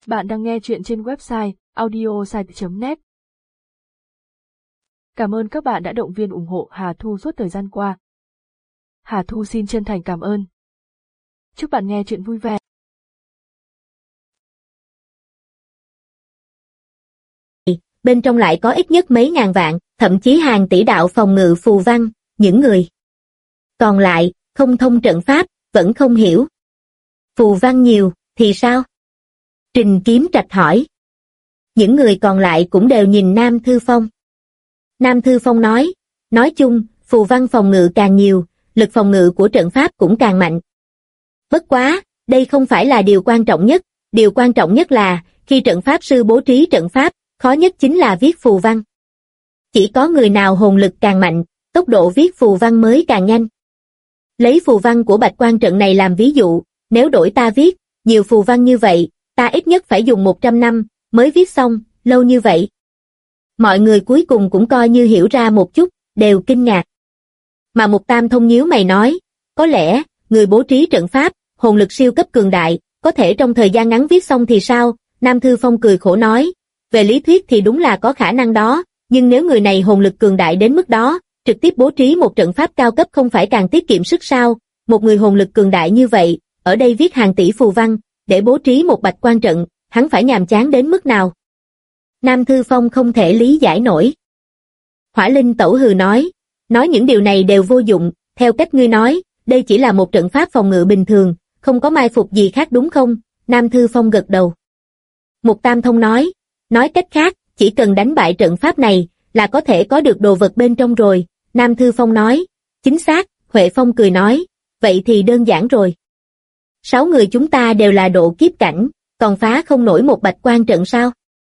Bạn đang nghe chuyện trên website audiosite.net. Cảm ơn các bạn đã động viên ủng hộ Hà Thu suốt thời gian qua. Hà Thu xin chân thành cảm ơn. Chúc bạn nghe chuyện vui vẻ. Bên trong lại có ít nhất mấy ngàn vạn, thậm chí hàng tỷ đạo phòng ngự phù văn, những người còn lại không thông trận pháp, vẫn không hiểu. Phù văn nhiều, thì sao? Trình Kiếm Trạch hỏi. Những người còn lại cũng đều nhìn Nam Thư Phong. Nam Thư Phong nói chung, phù văn phòng ngự càng nhiều, lực phòng ngự của trận pháp cũng càng mạnh. Bất quá, đây không phải là điều quan trọng nhất, điều quan trọng nhất là, khi trận pháp sư bố trí trận pháp, khó nhất chính là viết phù văn. Chỉ có người nào hồn lực càng mạnh, tốc độ viết phù văn mới càng nhanh. Lấy phù văn của Bạch Quan trận này làm ví dụ, nếu đổi ta viết, nhiều phù văn như vậy, ta ít nhất phải dùng 100 năm, mới viết xong, lâu như vậy. Mọi người cuối cùng cũng coi như hiểu ra một chút, đều kinh ngạc. Mà Mục Tam Thông nhíu mày nói, có lẽ, người bố trí trận pháp, hồn lực siêu cấp cường đại, có thể trong thời gian ngắn viết xong thì sao? Nam Thư Phong cười khổ nói, về lý thuyết thì đúng là có khả năng đó, nhưng nếu người này hồn lực cường đại đến mức đó, trực tiếp bố trí một trận pháp cao cấp không phải càng tiết kiệm sức sao? Một người hồn lực cường đại như vậy, ở đây viết hàng tỷ phù văn, để bố trí một Bạch Quan trận, hắn phải nhàm chán đến mức nào? Nam Thư Phong không thể lý giải nổi. Hỏa Linh Tẩu hừ nói những điều này đều vô dụng, theo cách ngươi nói, đây chỉ là một trận pháp phòng ngự bình thường, không có mai phục gì khác đúng không? Nam Thư Phong gật đầu. Mục Tam Thông nói cách khác, chỉ cần đánh bại trận pháp này, là có thể có được đồ vật bên trong rồi. Nam Thư Phong nói, chính xác. Huệ Phong cười nói, vậy thì đơn giản rồi. 6 người chúng ta đều là độ kiếp cảnh, còn phá không nổi một Bạch Quan trận sao?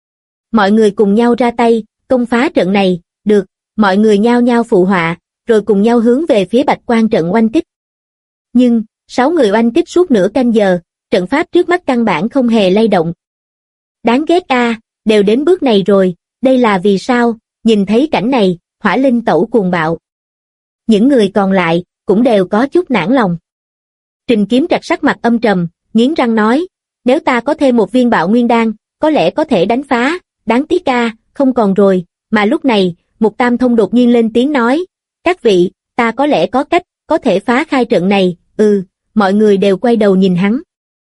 Mọi người cùng nhau ra tay, công phá trận này, được, mọi người nhao nhao phụ họa, rồi cùng nhau hướng về phía Bạch Quan trận oanh kích. Nhưng, 6 người oanh kích suốt nửa canh giờ, trận pháp trước mắt căn bản không hề lay động. Đáng ghét a, đều đến bước này rồi, đây là vì sao? Nhìn thấy cảnh này, Hỏa Linh Tẩu cuồng bạo. Những người còn lại, cũng đều có chút nản lòng. Trình Kiếm Trạch sắc mặt âm trầm, nghiến răng nói, nếu ta có thêm một viên bạo nguyên đan, có lẽ có thể đánh phá, đáng tiếc không còn rồi. Mà lúc này, Mục Tam Thông đột nhiên lên tiếng nói, các vị, ta có lẽ có cách, có thể phá khai trận này. Mọi người đều quay đầu nhìn hắn.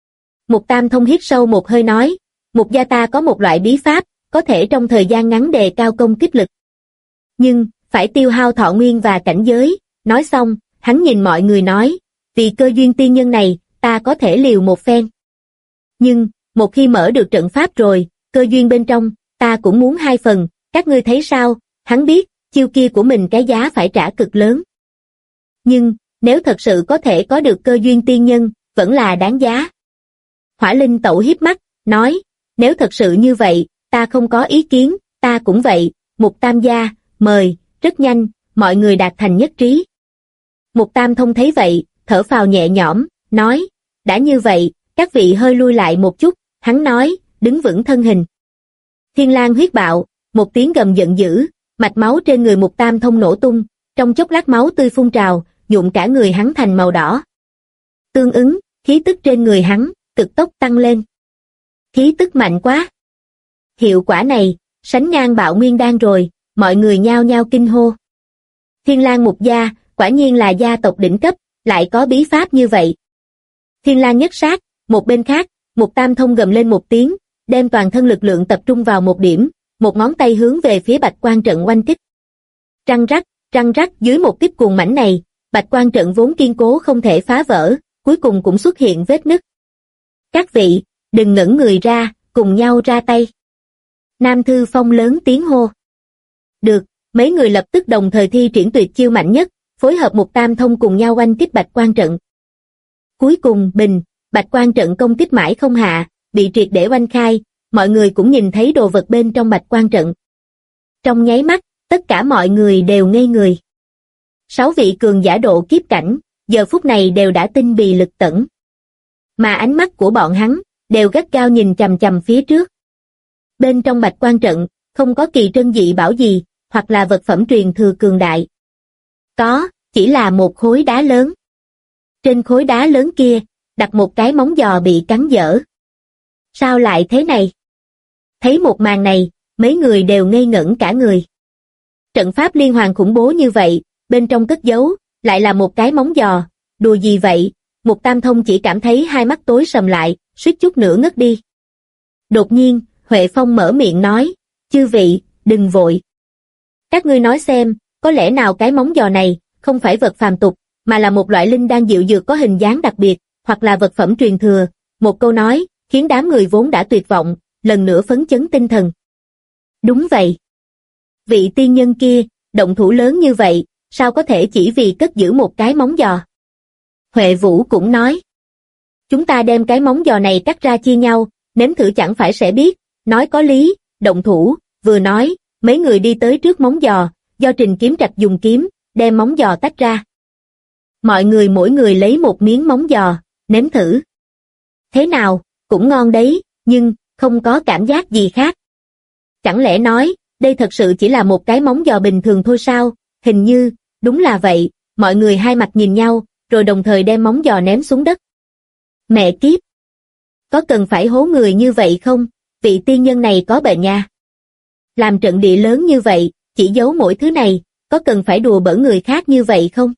Mục Tam Thông hít sâu một hơi nói, Mục gia ta có một loại bí pháp, có thể trong thời gian ngắn đề cao công kích lực. Nhưng, phải tiêu hao thọ nguyên và cảnh giới. Nói xong, hắn nhìn mọi người nói, vì cơ duyên tiên nhân này, ta có thể liều một phen. Nhưng, một khi mở được trận pháp rồi, cơ duyên bên trong, ta cũng muốn 2 phần, các ngươi thấy sao? Hắn biết, chiêu kia của mình cái giá phải trả cực lớn. Nhưng, nếu thật sự có thể có được cơ duyên tiên nhân, vẫn là đáng giá. Hỏa Linh Tẩu hiếp mắt, nói, nếu thật sự như vậy, ta không có ý kiến, ta cũng vậy. Mục Tam gia, mời. Rất nhanh, mọi người đạt thành nhất trí. Mục Tam Thông thấy vậy, thở phào nhẹ nhõm, nói, đã như vậy, các vị hơi lui lại một chút. Hắn nói, đứng vững thân hình. Thiên Lang huyết bạo, một tiếng gầm giận dữ, mạch máu trên người Mục Tam Thông nổ tung, trong chốc lát máu tươi phun trào, nhuộm cả người hắn thành màu đỏ. Tương ứng, khí tức trên người hắn cực tốc tăng lên. Khí tức mạnh quá. Hiệu quả này, sánh ngang bạo nguyên đan rồi, mọi người nhao nhao kinh hô. Thiên Lang Mục gia, quả nhiên là gia tộc đỉnh cấp, lại có bí pháp như vậy. Thiên Lang nhất sát, một bên khác, Mục Tam Thông gầm lên một tiếng, đem toàn thân lực lượng tập trung vào một điểm, một ngón tay hướng về phía Bạch Quan trận oanh kích. Răng rắc, dưới một kích cuồng mãnh này, Bạch Quan trận vốn kiên cố không thể phá vỡ, cuối cùng cũng xuất hiện vết nứt. Các vị, đừng ngẩn người ra, cùng nhau ra tay. Nam Thư Phong lớn tiếng hô. Được, mấy người lập tức đồng thời thi triển tuyệt chiêu mạnh nhất, phối hợp Mục Tam Thông cùng nhau oanh kích Bạch Quan trận. Cuối cùng, Bạch Quan trận công kích mãi không hạ, bị triệt để oanh khai, mọi người cũng nhìn thấy đồ vật bên trong Bạch Quan trận. Trong nháy mắt, tất cả mọi người đều ngây người. 6 vị cường giả độ kiếp cảnh, giờ phút này đều đã tinh bì lực tẩn. Mà ánh mắt của bọn hắn, đều gắt gao nhìn chằm chằm phía trước. Bên trong Bạch Quan trận, không có kỳ trân dị bảo gì, hoặc là vật phẩm truyền thừa cường đại. Có, chỉ là một khối đá lớn. Trên khối đá lớn kia, đặt một cái móng giò bị cắn dở. Sao lại thế này? Thấy một màn này, mấy người đều ngây ngẩn cả người. Trận pháp liên hoàn khủng bố như vậy, bên trong cất giấu, lại là một cái móng giò, đùa gì vậy? Mục Tam Thông chỉ cảm thấy hai mắt tối sầm lại, suýt chút nữa ngất đi. Đột nhiên, Huệ Phong mở miệng nói, chư vị, đừng vội. Các ngươi nói xem, có lẽ nào cái móng giò này, không phải vật phàm tục, mà là một loại linh đan diệu dược có hình dáng đặc biệt, hoặc là vật phẩm truyền thừa. Một câu nói, khiến đám người vốn đã tuyệt vọng, lần nữa phấn chấn tinh thần. Đúng vậy. Vị tiên nhân kia, động thủ lớn như vậy, sao có thể chỉ vì cất giữ một cái móng giò? Huệ Vũ cũng nói. Chúng ta đem cái móng giò này cắt ra chia nhau, nếm thử chẳng phải sẽ biết, nói có lý, động thủ, vừa nói, mấy người đi tới trước móng giò, do Trình Kiếm Trạch dùng kiếm, đem móng giò tách ra. Mọi người mỗi người lấy một miếng móng giò, nếm thử. Thế nào, cũng ngon đấy, nhưng, không có cảm giác gì khác. Chẳng lẽ nói, đây thật sự chỉ là một cái móng giò bình thường thôi sao? Hình như, đúng là vậy, mọi người hai mặt nhìn nhau, rồi đồng thời đem móng giò ném xuống đất. Mẹ kiếp! Có cần phải hố người như vậy không? Vị tiên nhân này có bệnh nha. Làm trận địa lớn như vậy, chỉ giấu mỗi thứ này, có cần phải đùa bỡn người khác như vậy không?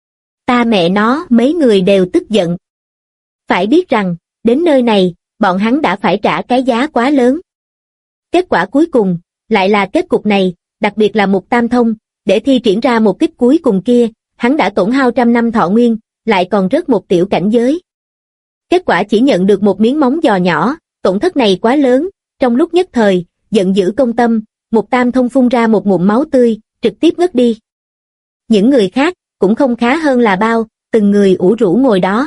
Ta mẹ nó, mấy người đều tức giận. Phải biết rằng, đến nơi này, bọn hắn đã phải trả cái giá quá lớn. Kết quả cuối cùng, lại là kết cục này, đặc biệt là Mục Tam Thông, để thi triển ra một kích cuối cùng kia, hắn đã tổn hao 100 năm thọ nguyên, lại còn rớt một tiểu cảnh giới. Kết quả chỉ nhận được một miếng móng giò nhỏ, tổn thất này quá lớn, trong lúc nhất thời, giận dữ công tâm, Mục Tam Thông phun ra một ngụm máu tươi, trực tiếp ngất đi. Những người khác, cũng không khá hơn là bao, từng người ủ rũ ngồi đó.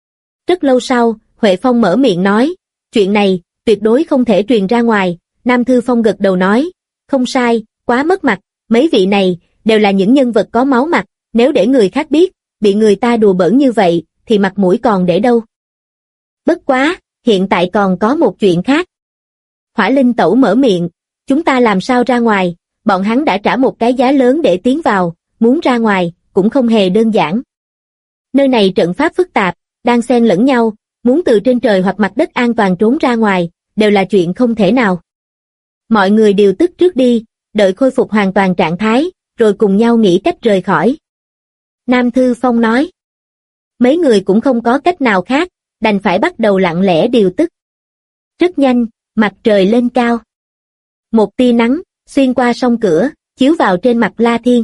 Rất lâu sau, Huệ Phong mở miệng nói, chuyện này, tuyệt đối không thể truyền ra ngoài. Nam Thư Phong gật đầu nói, không sai, quá mất mặt, mấy vị này, đều là những nhân vật có máu mặt, nếu để người khác biết, bị người ta đùa bỡn như vậy, thì mặt mũi còn để đâu. Bất quá, hiện tại còn có một chuyện khác. Hỏa Linh Tẩu mở miệng, chúng ta làm sao ra ngoài, bọn hắn đã trả một cái giá lớn để tiến vào, muốn ra ngoài, cũng không hề đơn giản. Nơi này trận pháp phức tạp, đang xen lẫn nhau, muốn từ trên trời hoặc mặt đất an toàn trốn ra ngoài, đều là chuyện không thể nào. Mọi người điều tức trước đi, đợi khôi phục hoàn toàn trạng thái, rồi cùng nhau nghĩ cách rời khỏi. Nam Thư Phong nói. Mấy người cũng không có cách nào khác, đành phải bắt đầu lặng lẽ điều tức. Rất nhanh, mặt trời lên cao. Một tia nắng, xuyên qua song cửa, chiếu vào trên mặt La Thiên.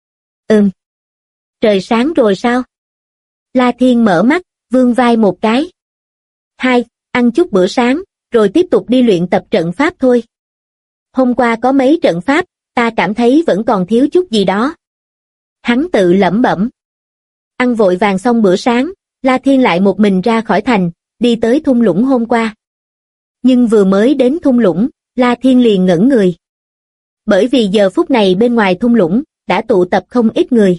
Trời sáng rồi sao? La Thiên mở mắt, vươn vai một cái. Hai, ăn chút bữa sáng, rồi tiếp tục đi luyện tập trận pháp thôi. Hôm qua có mấy trận pháp, ta cảm thấy vẫn còn thiếu chút gì đó. Hắn tự lẩm bẩm. Ăn vội vàng xong bữa sáng, La Thiên lại một mình ra khỏi thành, đi tới thung lũng hôm qua. Nhưng vừa mới đến thung lũng, La Thiên liền ngẩn người. Bởi vì giờ phút này bên ngoài thung lũng, đã tụ tập không ít người.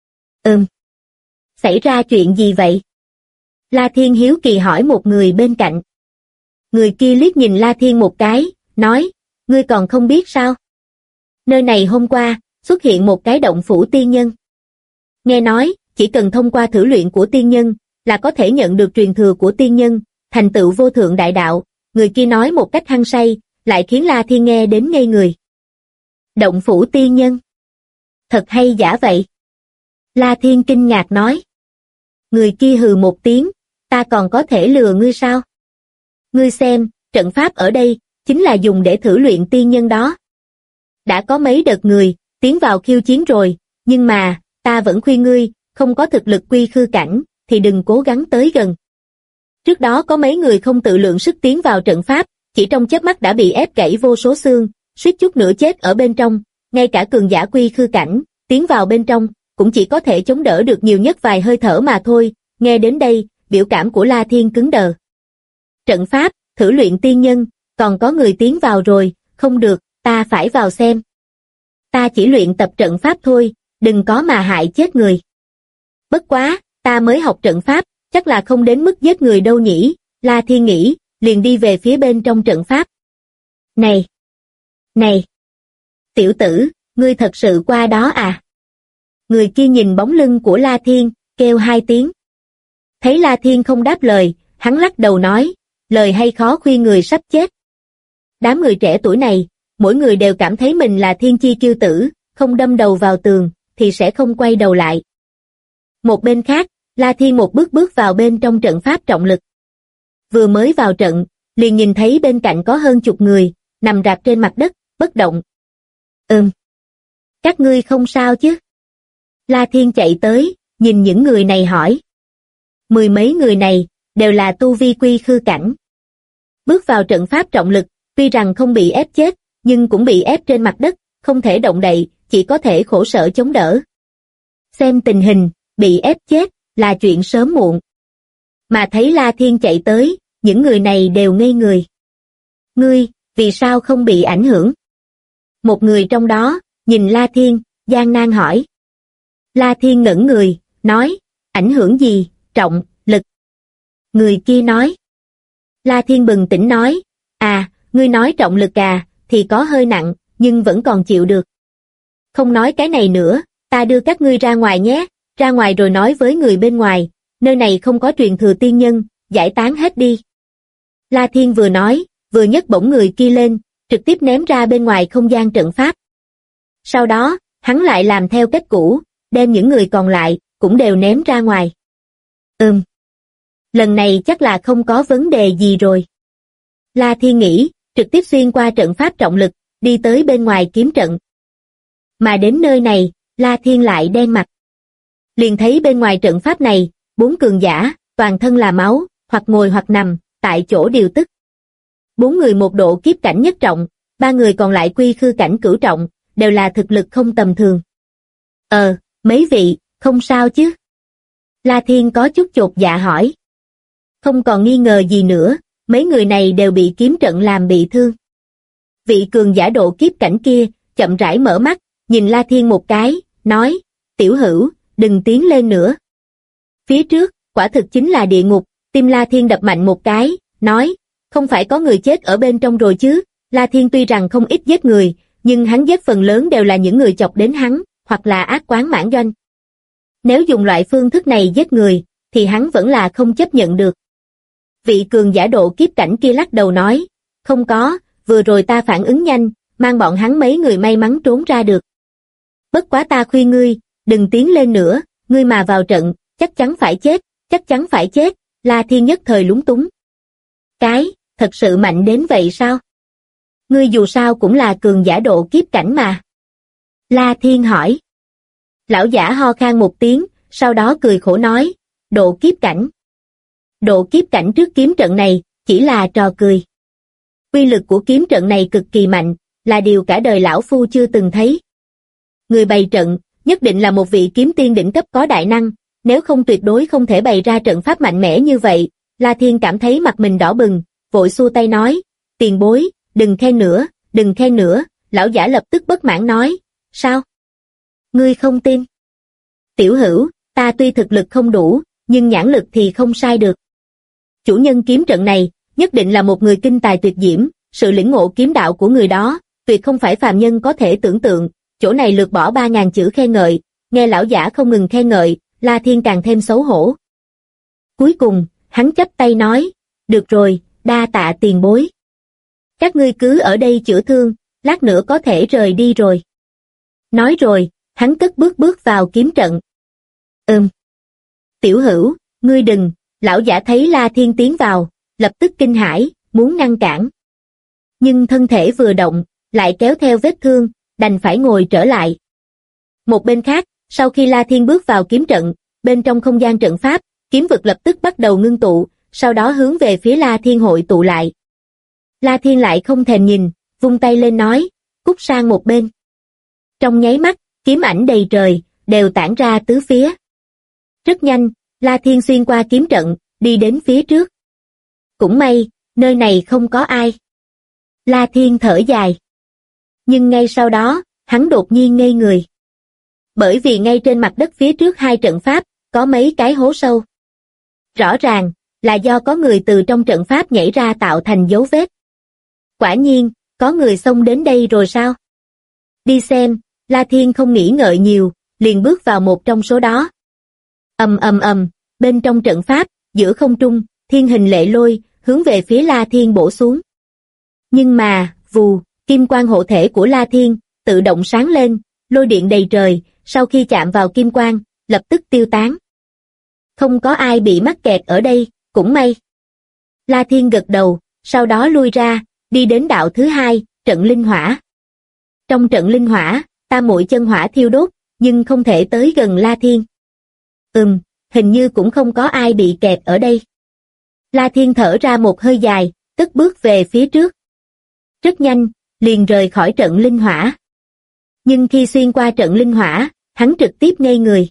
Xảy ra chuyện gì vậy? La Thiên hiếu kỳ hỏi một người bên cạnh. Người kia liếc nhìn La Thiên một cái, nói, ngươi còn không biết sao? Nơi này hôm qua, xuất hiện một cái động phủ tiên nhân. Nghe nói, chỉ cần thông qua thử luyện của tiên nhân, là có thể nhận được truyền thừa của tiên nhân, thành tựu vô thượng đại đạo. Người kia nói một cách hăng say, lại khiến La Thiên nghe đến ngây người. Động phủ tiên nhân? Thật hay giả vậy? La Thiên kinh ngạc nói. Người kia hừ một tiếng, ta còn có thể lừa ngươi sao? Ngươi xem, trận pháp ở đây, chính là dùng để thử luyện tiên nhân đó. Đã có mấy đợt người, tiến vào khiêu chiến rồi, nhưng mà, ta vẫn khuyên ngươi, không có thực lực quy khư cảnh, thì đừng cố gắng tới gần. Trước đó có mấy người không tự lượng sức tiến vào trận pháp, chỉ trong chớp mắt đã bị ép gãy vô số xương, suýt chút nữa chết ở bên trong, ngay cả cường giả quy khư cảnh, tiến vào bên trong, cũng chỉ có thể chống đỡ được nhiều nhất vài hơi thở mà thôi. Nghe đến đây, biểu cảm của La Thiên cứng đờ. Trận pháp, thử luyện tiên nhân, còn có người tiến vào rồi, không được, ta phải vào xem. Ta chỉ luyện tập trận pháp thôi, đừng có mà hại chết người. Bất quá, ta mới học trận pháp, chắc là không đến mức giết người đâu nhỉ, La Thiên nghĩ, liền đi về phía bên trong trận pháp. Này! Này! Tiểu tử, ngươi thật sự qua đó à? Người kia nhìn bóng lưng của La Thiên, kêu hai tiếng. Thấy La Thiên không đáp lời, hắn lắc đầu nói, lời hay khó khuyên người sắp chết. Đám người trẻ tuổi này, mỗi người đều cảm thấy mình là thiên chi kiêu tử, không đâm đầu vào tường, thì sẽ không quay đầu lại. Một bên khác, La Thiên một bước bước vào bên trong trận pháp trọng lực. Vừa mới vào trận, liền nhìn thấy bên cạnh có hơn chục người, nằm rạp trên mặt đất, bất động. Các ngươi không sao chứ? La Thiên chạy tới, nhìn những người này hỏi. Mười mấy người này, đều là tu vi quy khư cảnh. Bước vào trận pháp trọng lực, tuy rằng không bị ép chết, nhưng cũng bị ép trên mặt đất, không thể động đậy, chỉ có thể khổ sở chống đỡ. Xem tình hình, bị ép chết, là chuyện sớm muộn. Mà thấy La Thiên chạy tới, những người này đều ngây người. Ngươi, vì sao không bị ảnh hưởng? Một người trong đó, nhìn La Thiên, gian nan hỏi. La Thiên ngẩn người, nói, ảnh hưởng gì, trọng, lực. Người kia nói. La Thiên bừng tỉnh nói, ngươi nói trọng lực thì có hơi nặng, nhưng vẫn còn chịu được. Không nói cái này nữa, ta đưa các ngươi ra ngoài nhé, ra ngoài rồi nói với người bên ngoài, nơi này không có truyền thừa tiên nhân, giải tán hết đi. La Thiên vừa nói, vừa nhấc bổng người kia lên, trực tiếp ném ra bên ngoài không gian trận pháp. Sau đó, hắn lại làm theo cách cũ, đem những người còn lại, cũng đều ném ra ngoài. Lần này chắc là không có vấn đề gì rồi. La Thiên nghĩ, trực tiếp xuyên qua trận pháp trọng lực, đi tới bên ngoài kiếm trận. Mà đến nơi này, La Thiên lại đen mặt. Liền thấy bên ngoài trận pháp này, 4 cường giả, toàn thân là máu, hoặc ngồi hoặc nằm, tại chỗ điều tức. 4 người một độ kiếp cảnh nhất trọng, 3 người còn lại quy khư cảnh cửu trọng, đều là thực lực không tầm thường. Mấy vị, không sao chứ? La Thiên có chút chột dạ hỏi. Không còn nghi ngờ gì nữa, mấy người này đều bị kiếm trận làm bị thương. Vị cường giả độ kiếp cảnh kia, chậm rãi mở mắt, nhìn La Thiên một cái, nói, tiểu hữu, đừng tiến lên nữa. Phía trước, quả thực chính là địa ngục, tim La Thiên đập mạnh một cái, nói, không phải có người chết ở bên trong rồi chứ? La Thiên tuy rằng không ít giết người, nhưng hắn giết phần lớn đều là những người chọc đến hắn, hoặc là ác quán mãn doanh. Nếu dùng loại phương thức này giết người, thì hắn vẫn là không chấp nhận được. Vị cường giả độ kiếp cảnh kia lắc đầu nói, không có, vừa rồi ta phản ứng nhanh, mang bọn hắn mấy người may mắn trốn ra được. Bất quá ta khuyên ngươi, đừng tiến lên nữa, ngươi mà vào trận, chắc chắn phải chết, chắc chắn phải chết. La Thiên nhất thời lúng túng. Thật sự mạnh đến vậy sao? Ngươi dù sao cũng là cường giả độ kiếp cảnh mà. La Thiên hỏi. Lão giả ho khan một tiếng, sau đó cười khổ nói, độ kiếp cảnh. Độ kiếp cảnh trước kiếm trận này, chỉ là trò cười. Uy lực của kiếm trận này cực kỳ mạnh, là điều cả đời lão phu chưa từng thấy. Người bày trận, nhất định là một vị kiếm tiên đỉnh cấp có đại năng, nếu không tuyệt đối không thể bày ra trận pháp mạnh mẽ như vậy. La Thiên cảm thấy mặt mình đỏ bừng, vội xua tay nói, tiền bối, đừng khen nữa, đừng khen nữa. Lão giả lập tức bất mãn nói, sao? Ngươi không tin? Tiểu hữu, ta tuy thực lực không đủ, nhưng nhãn lực thì không sai được. Chủ nhân kiếm trận này, nhất định là một người kinh tài tuyệt diễm, sự lĩnh ngộ kiếm đạo của người đó, tuyệt không phải phàm nhân có thể tưởng tượng. Chỗ này lược bỏ 3.000 chữ khen ngợi, nghe lão giả không ngừng khen ngợi, La Thiên càng thêm xấu hổ. Cuối cùng, hắn chắp tay nói, được rồi, đa tạ tiền bối. Các ngươi cứ ở đây chữa thương, lát nữa có thể rời đi rồi. Nói rồi, hắn cất bước bước vào kiếm trận. Tiểu hữu, ngươi đừng. Lão giả thấy La Thiên tiến vào, lập tức kinh hãi, muốn ngăn cản. Nhưng thân thể vừa động, lại kéo theo vết thương, đành phải ngồi trở lại. Một bên khác, sau khi La Thiên bước vào kiếm trận, bên trong không gian trận pháp, kiếm vực lập tức bắt đầu ngưng tụ, sau đó hướng về phía La Thiên hội tụ lại. La Thiên lại không thèm nhìn, vung tay lên nói, cút sang một bên. Trong nháy mắt, kiếm ảnh đầy trời, đều tản ra tứ phía. Rất nhanh, La Thiên xuyên qua kiếm trận, đi đến phía trước. Cũng may, nơi này không có ai. La Thiên thở dài. Nhưng ngay sau đó, hắn đột nhiên ngây người. Bởi vì ngay trên mặt đất phía trước hai trận pháp, có mấy cái hố sâu. Rõ ràng, là do có người từ trong trận pháp nhảy ra tạo thành dấu vết. Quả nhiên, có người xông đến đây rồi sao? Đi xem, La Thiên không nghĩ ngợi nhiều, liền bước vào một trong số đó. Bên trong trận pháp, giữa không trung, thiên hình lệ lôi, hướng về phía La Thiên bổ xuống. Nhưng mà, vù, kim quang hộ thể của La Thiên, tự động sáng lên, lôi điện đầy trời, sau khi chạm vào kim quang, lập tức tiêu tán. Không có ai bị mắc kẹt ở đây, cũng may. La Thiên gật đầu, sau đó lui ra, đi đến đạo thứ hai, trận linh hỏa. Trong trận linh hỏa, tam muội chân hỏa thiêu đốt, nhưng không thể tới gần La Thiên. Hình như cũng không có ai bị kẹt ở đây. La Thiên thở ra một hơi dài, cất bước về phía trước. Rất nhanh, liền rời khỏi trận linh hỏa. Nhưng khi xuyên qua trận linh hỏa, hắn trực tiếp ngây người.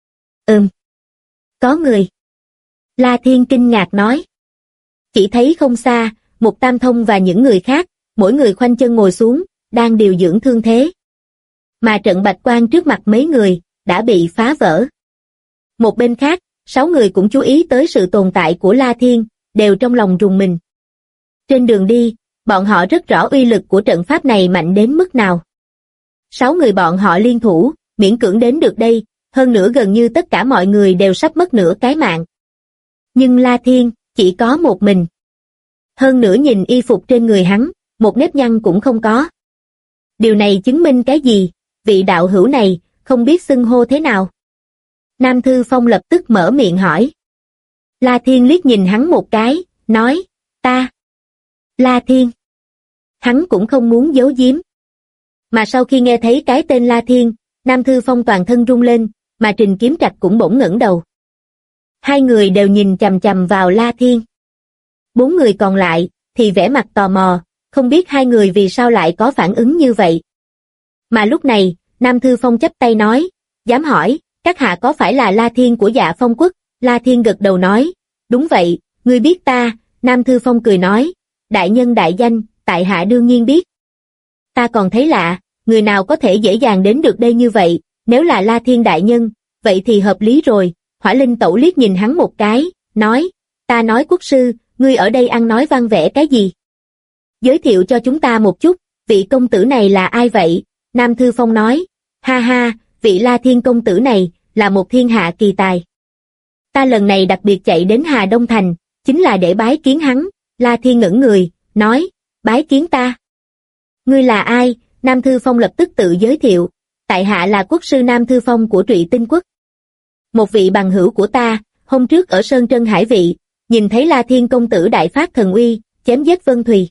Có người. La Thiên kinh ngạc nói. Chỉ thấy không xa, Mục Tam Thông và những người khác, mỗi người khoanh chân ngồi xuống, đang điều dưỡng thương thế. Mà trận bạch quang trước mặt mấy người, đã bị phá vỡ. Một bên khác, 6 người cũng chú ý tới sự tồn tại của La Thiên, đều trong lòng rùng mình. Trên đường đi, bọn họ rất rõ uy lực của trận pháp này mạnh đến mức nào. 6 người bọn họ liên thủ, miễn cưỡng đến được đây, hơn nữa gần như tất cả mọi người đều sắp mất nửa cái mạng. Nhưng La Thiên, chỉ có một mình. Hơn nữa nhìn y phục trên người hắn, một nếp nhăn cũng không có. Điều này chứng minh cái gì? Vị đạo hữu này, không biết xưng hô thế nào? Nam Thư Phong lập tức mở miệng hỏi. La Thiên liếc nhìn hắn một cái, nói, ta. La Thiên. Hắn cũng không muốn giấu giếm. Mà sau khi nghe thấy cái tên La Thiên, Nam Thư Phong toàn thân rung lên, mà Trình Kiếm Trạch cũng bỗng ngẩng đầu. Hai người đều nhìn chằm chằm vào La Thiên. 4 người còn lại, thì vẻ mặt tò mò, không biết hai người vì sao lại có phản ứng như vậy. Mà lúc này, Nam Thư Phong chắp tay nói, dám hỏi, các hạ có phải là La Thiên của Dạ Phong Quốc? La Thiên gật đầu nói, đúng vậy, ngươi biết ta. Nam Thư Phong cười nói, đại nhân đại danh, tại hạ đương nhiên biết. Ta còn thấy lạ, người nào có thể dễ dàng đến được đây như vậy, nếu là La Thiên đại nhân, vậy thì hợp lý rồi. Hỏa Linh Tẩu liếc nhìn hắn một cái, nói, ta nói quốc sư, ngươi ở đây ăn nói văn vẽ cái gì? Giới thiệu cho chúng ta một chút, vị công tử này là ai vậy? Nam Thư Phong nói, ha ha, vị La Thiên công tử này, là một thiên hạ kỳ tài. Ta lần này đặc biệt chạy đến Hà Đông Thành, chính là để bái kiến hắn. La Thiên ngẩng người, nói, bái kiến ta. Ngươi là ai? Nam Thư Phong lập tức tự giới thiệu, tại hạ là quốc sư Nam Thư Phong của Trụy Tinh Quốc. Một vị bằng hữu của ta, hôm trước ở Sơn Trân Hải Vị, nhìn thấy La Thiên công tử đại phát thần uy, chém giết Vân Thùy.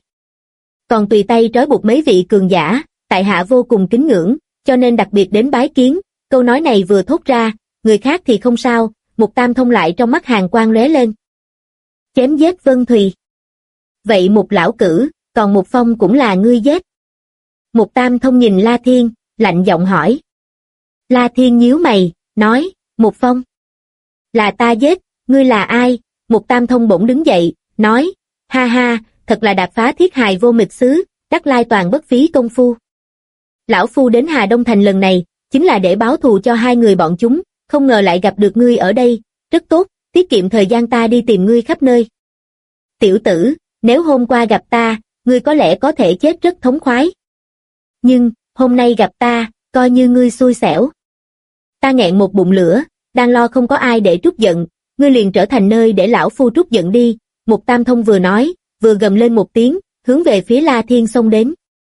Còn tùy tay trói buộc mấy vị cường giả, tại hạ vô cùng kính ngưỡng, cho nên đặc biệt đến bái kiến. Câu nói này vừa thốt ra, người khác thì không sao, Mục Tam Thông lại trong mắt hàn quang lóe lên. Chém giết Vân Thùy. Vậy Mục lão cử, còn Mục Phong cũng là ngươi giết? Mục Tam Thông nhìn La Thiên, lạnh giọng hỏi. La Thiên nhíu mày, nói, Mục Phong. Là ta giết, ngươi là ai? Mục Tam Thông bỗng đứng dậy, nói, ha ha, thật là đạp phá thiết hài vô mịch xứ, đắc lai toàn bất phí công phu. Lão Phu đến Hà Đông Thành lần này, chính là để báo thù cho hai người bọn chúng, không ngờ lại gặp được ngươi ở đây, rất tốt, tiết kiệm thời gian ta đi tìm ngươi khắp nơi. Tiểu tử, nếu hôm qua gặp ta, ngươi có lẽ có thể chết rất thống khoái. Nhưng, hôm nay gặp ta, coi như ngươi xui xẻo. Ta nghẹn một bụng lửa, đang lo không có ai để trút giận, ngươi liền trở thành nơi để lão Phu trút giận đi. Mục Tam Thông vừa nói, vừa gầm lên một tiếng, hướng về phía La Thiên xông đến.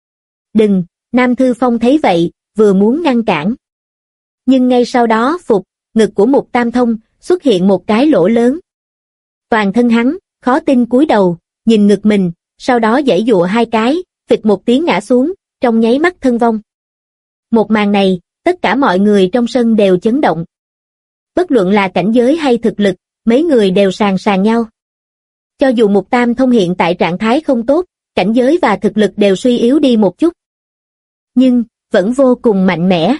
Đừng, Nam Thư Phong thấy vậy, vừa muốn ngăn cản. Nhưng ngay sau đó ngực của Mục Tam Thông xuất hiện một cái lỗ lớn. Toàn thân hắn, khó tin cúi đầu, nhìn ngực mình, sau đó giãy giụa hai cái, phịch một tiếng ngã xuống, trong nháy mắt thân vong. Một màn này, tất cả mọi người trong sân đều chấn động. Bất luận là cảnh giới hay thực lực, mấy người đều sàn sàn nhau. Cho dù Mục Tam Thông hiện tại trạng thái không tốt, cảnh giới và thực lực đều suy yếu đi một chút. Nhưng, vẫn vô cùng mạnh mẽ.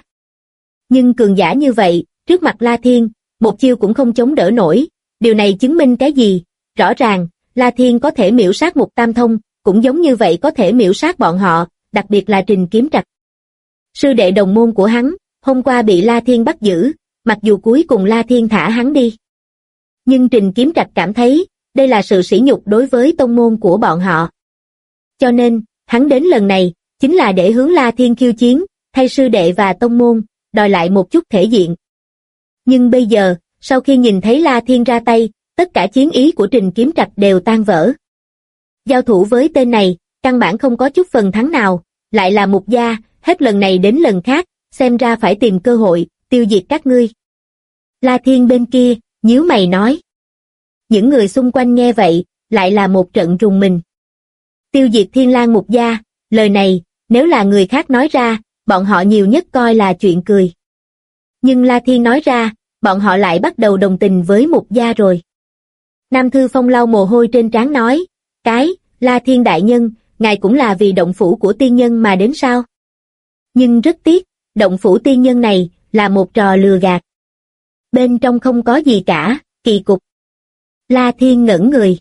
Nhưng cường giả như vậy, trước mặt La Thiên, một chiêu cũng không chống đỡ nổi. Điều này chứng minh cái gì? Rõ ràng, La Thiên có thể miểu sát Mục Tam Thông, cũng giống như vậy có thể miểu sát bọn họ, đặc biệt là Trình Kiếm Trạch. Sư đệ đồng môn của hắn, hôm qua bị La Thiên bắt giữ, mặc dù cuối cùng La Thiên thả hắn đi. Nhưng Trình Kiếm Trạch cảm thấy, đây là sự sỉ nhục đối với tông môn của bọn họ. Cho nên, hắn đến lần này, chính là để hướng La Thiên khiêu chiến, thay sư đệ và tông môn, đòi lại một chút thể diện. Nhưng bây giờ, sau khi nhìn thấy La Thiên ra tay, tất cả chiến ý của Trình Kiếm Trạch đều tan vỡ. Giao thủ với tên này, căn bản không có chút phần thắng nào, lại là Mục gia, hết lần này đến lần khác, xem ra phải tìm cơ hội, tiêu diệt các ngươi. La Thiên bên kia, nhíu mày nói. Những người xung quanh nghe vậy, lại là một trận rùng mình. Tiêu diệt Thiên Lang Mục gia, lời này, nếu là người khác nói ra, bọn họ nhiều nhất coi là chuyện cười. Nhưng La Thiên nói ra, bọn họ lại bắt đầu đồng tình với Mục gia rồi. Nam Thư Phong lau mồ hôi trên trán nói, La Thiên đại nhân, ngài cũng là vì động phủ của tiên nhân mà đến sao? Nhưng rất tiếc, động phủ tiên nhân này, là một trò lừa gạt. Bên trong không có gì cả, kỳ cục. La Thiên ngẩn người.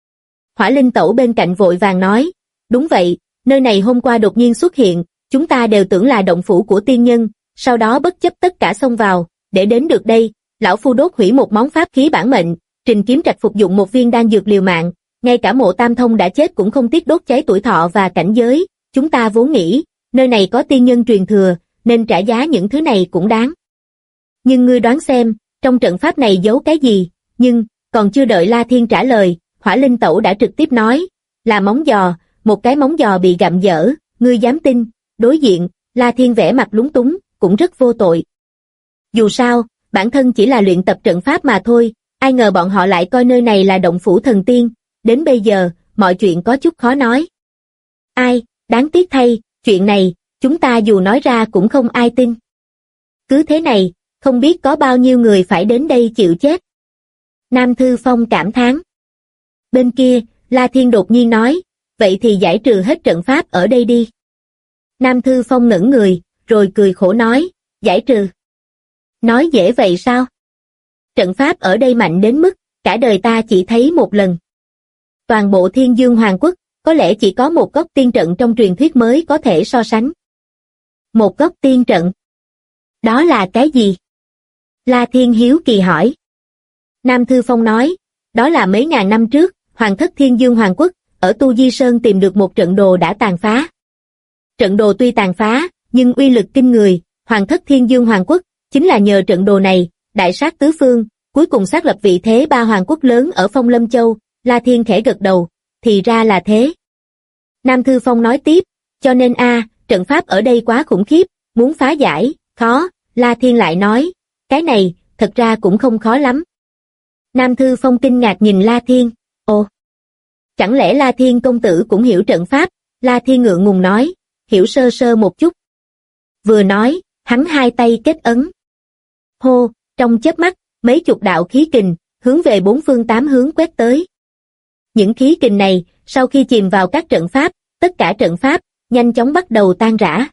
Hỏa Linh Tẩu bên cạnh vội vàng nói, đúng vậy, nơi này hôm qua đột nhiên xuất hiện, chúng ta đều tưởng là động phủ của tiên nhân, sau đó bất chấp tất cả xông vào, để đến được đây, lão phu đốt hủy một món pháp khí bản mệnh, Trình Kiếm Trạch phục dụng một viên đan dược liều mạng, ngay cả Mộ Tam Thông đã chết cũng không tiếc đốt cháy tuổi thọ và cảnh giới, chúng ta vốn nghĩ, nơi này có tiên nhân truyền thừa, nên trả giá những thứ này cũng đáng. Nhưng ngươi đoán xem, trong trận pháp này giấu cái gì, nhưng, còn chưa đợi La Thiên trả lời, Hỏa Linh Tẩu đã trực tiếp nói, là móng giò, một cái móng giò bị gặm dở, ngươi dám tin, đối diện, La Thiên vẻ mặt lúng túng, cũng rất vô tội. Dù sao, bản thân chỉ là luyện tập trận pháp mà thôi, ai ngờ bọn họ lại coi nơi này là động phủ thần tiên, đến bây giờ, mọi chuyện có chút khó nói. Ai, đáng tiếc thay, chuyện này, chúng ta dù nói ra cũng không ai tin. Cứ thế này, không biết có bao nhiêu người phải đến đây chịu chết. Nam Thư Phong cảm thán. Bên kia, La Thiên đột nhiên nói, vậy thì giải trừ hết trận pháp ở đây đi. Nam Thư Phong ngẩn người, rồi cười khổ nói, giải trừ. Nói dễ vậy sao? Trận pháp ở đây mạnh đến mức, cả đời ta chỉ thấy một lần. Toàn bộ Thiên Dương Hoàng Quốc, có lẽ chỉ có một góc tiên trận trong truyền thuyết mới có thể so sánh. Một góc tiên trận? Đó là cái gì? La Thiên hiếu kỳ hỏi. Nam Thư Phong nói, đó là mấy ngàn năm trước, Hoàng thất Thiên Dương Hoàng Quốc, ở Tu Di Sơn tìm được một trận đồ đã tàn phá. Trận đồ tuy tàn phá, nhưng uy lực kinh người, Hoàng thất Thiên Dương Hoàng Quốc, chính là nhờ trận đồ này, đại sát tứ phương, cuối cùng xác lập vị thế ba hoàng quốc lớn ở Phong Lâm Châu. La Thiên khẽ gật đầu, thì ra là thế. Nam Thư Phong nói tiếp, cho nên trận pháp ở đây quá khủng khiếp, muốn phá giải, khó, La Thiên lại nói, cái này, thật ra cũng không khó lắm. Nam Thư Phong kinh ngạc nhìn La Thiên, ồ, chẳng lẽ La Thiên công tử cũng hiểu trận pháp? La Thiên ngượng ngùng nói, hiểu sơ sơ một chút. Vừa nói, hắn hai tay kết ấn. Hô, trong chớp mắt, mấy chục đạo khí kình, hướng về bốn phương tám hướng quét tới. Những khí kình này, sau khi chìm vào các trận pháp, tất cả trận pháp, nhanh chóng bắt đầu tan rã.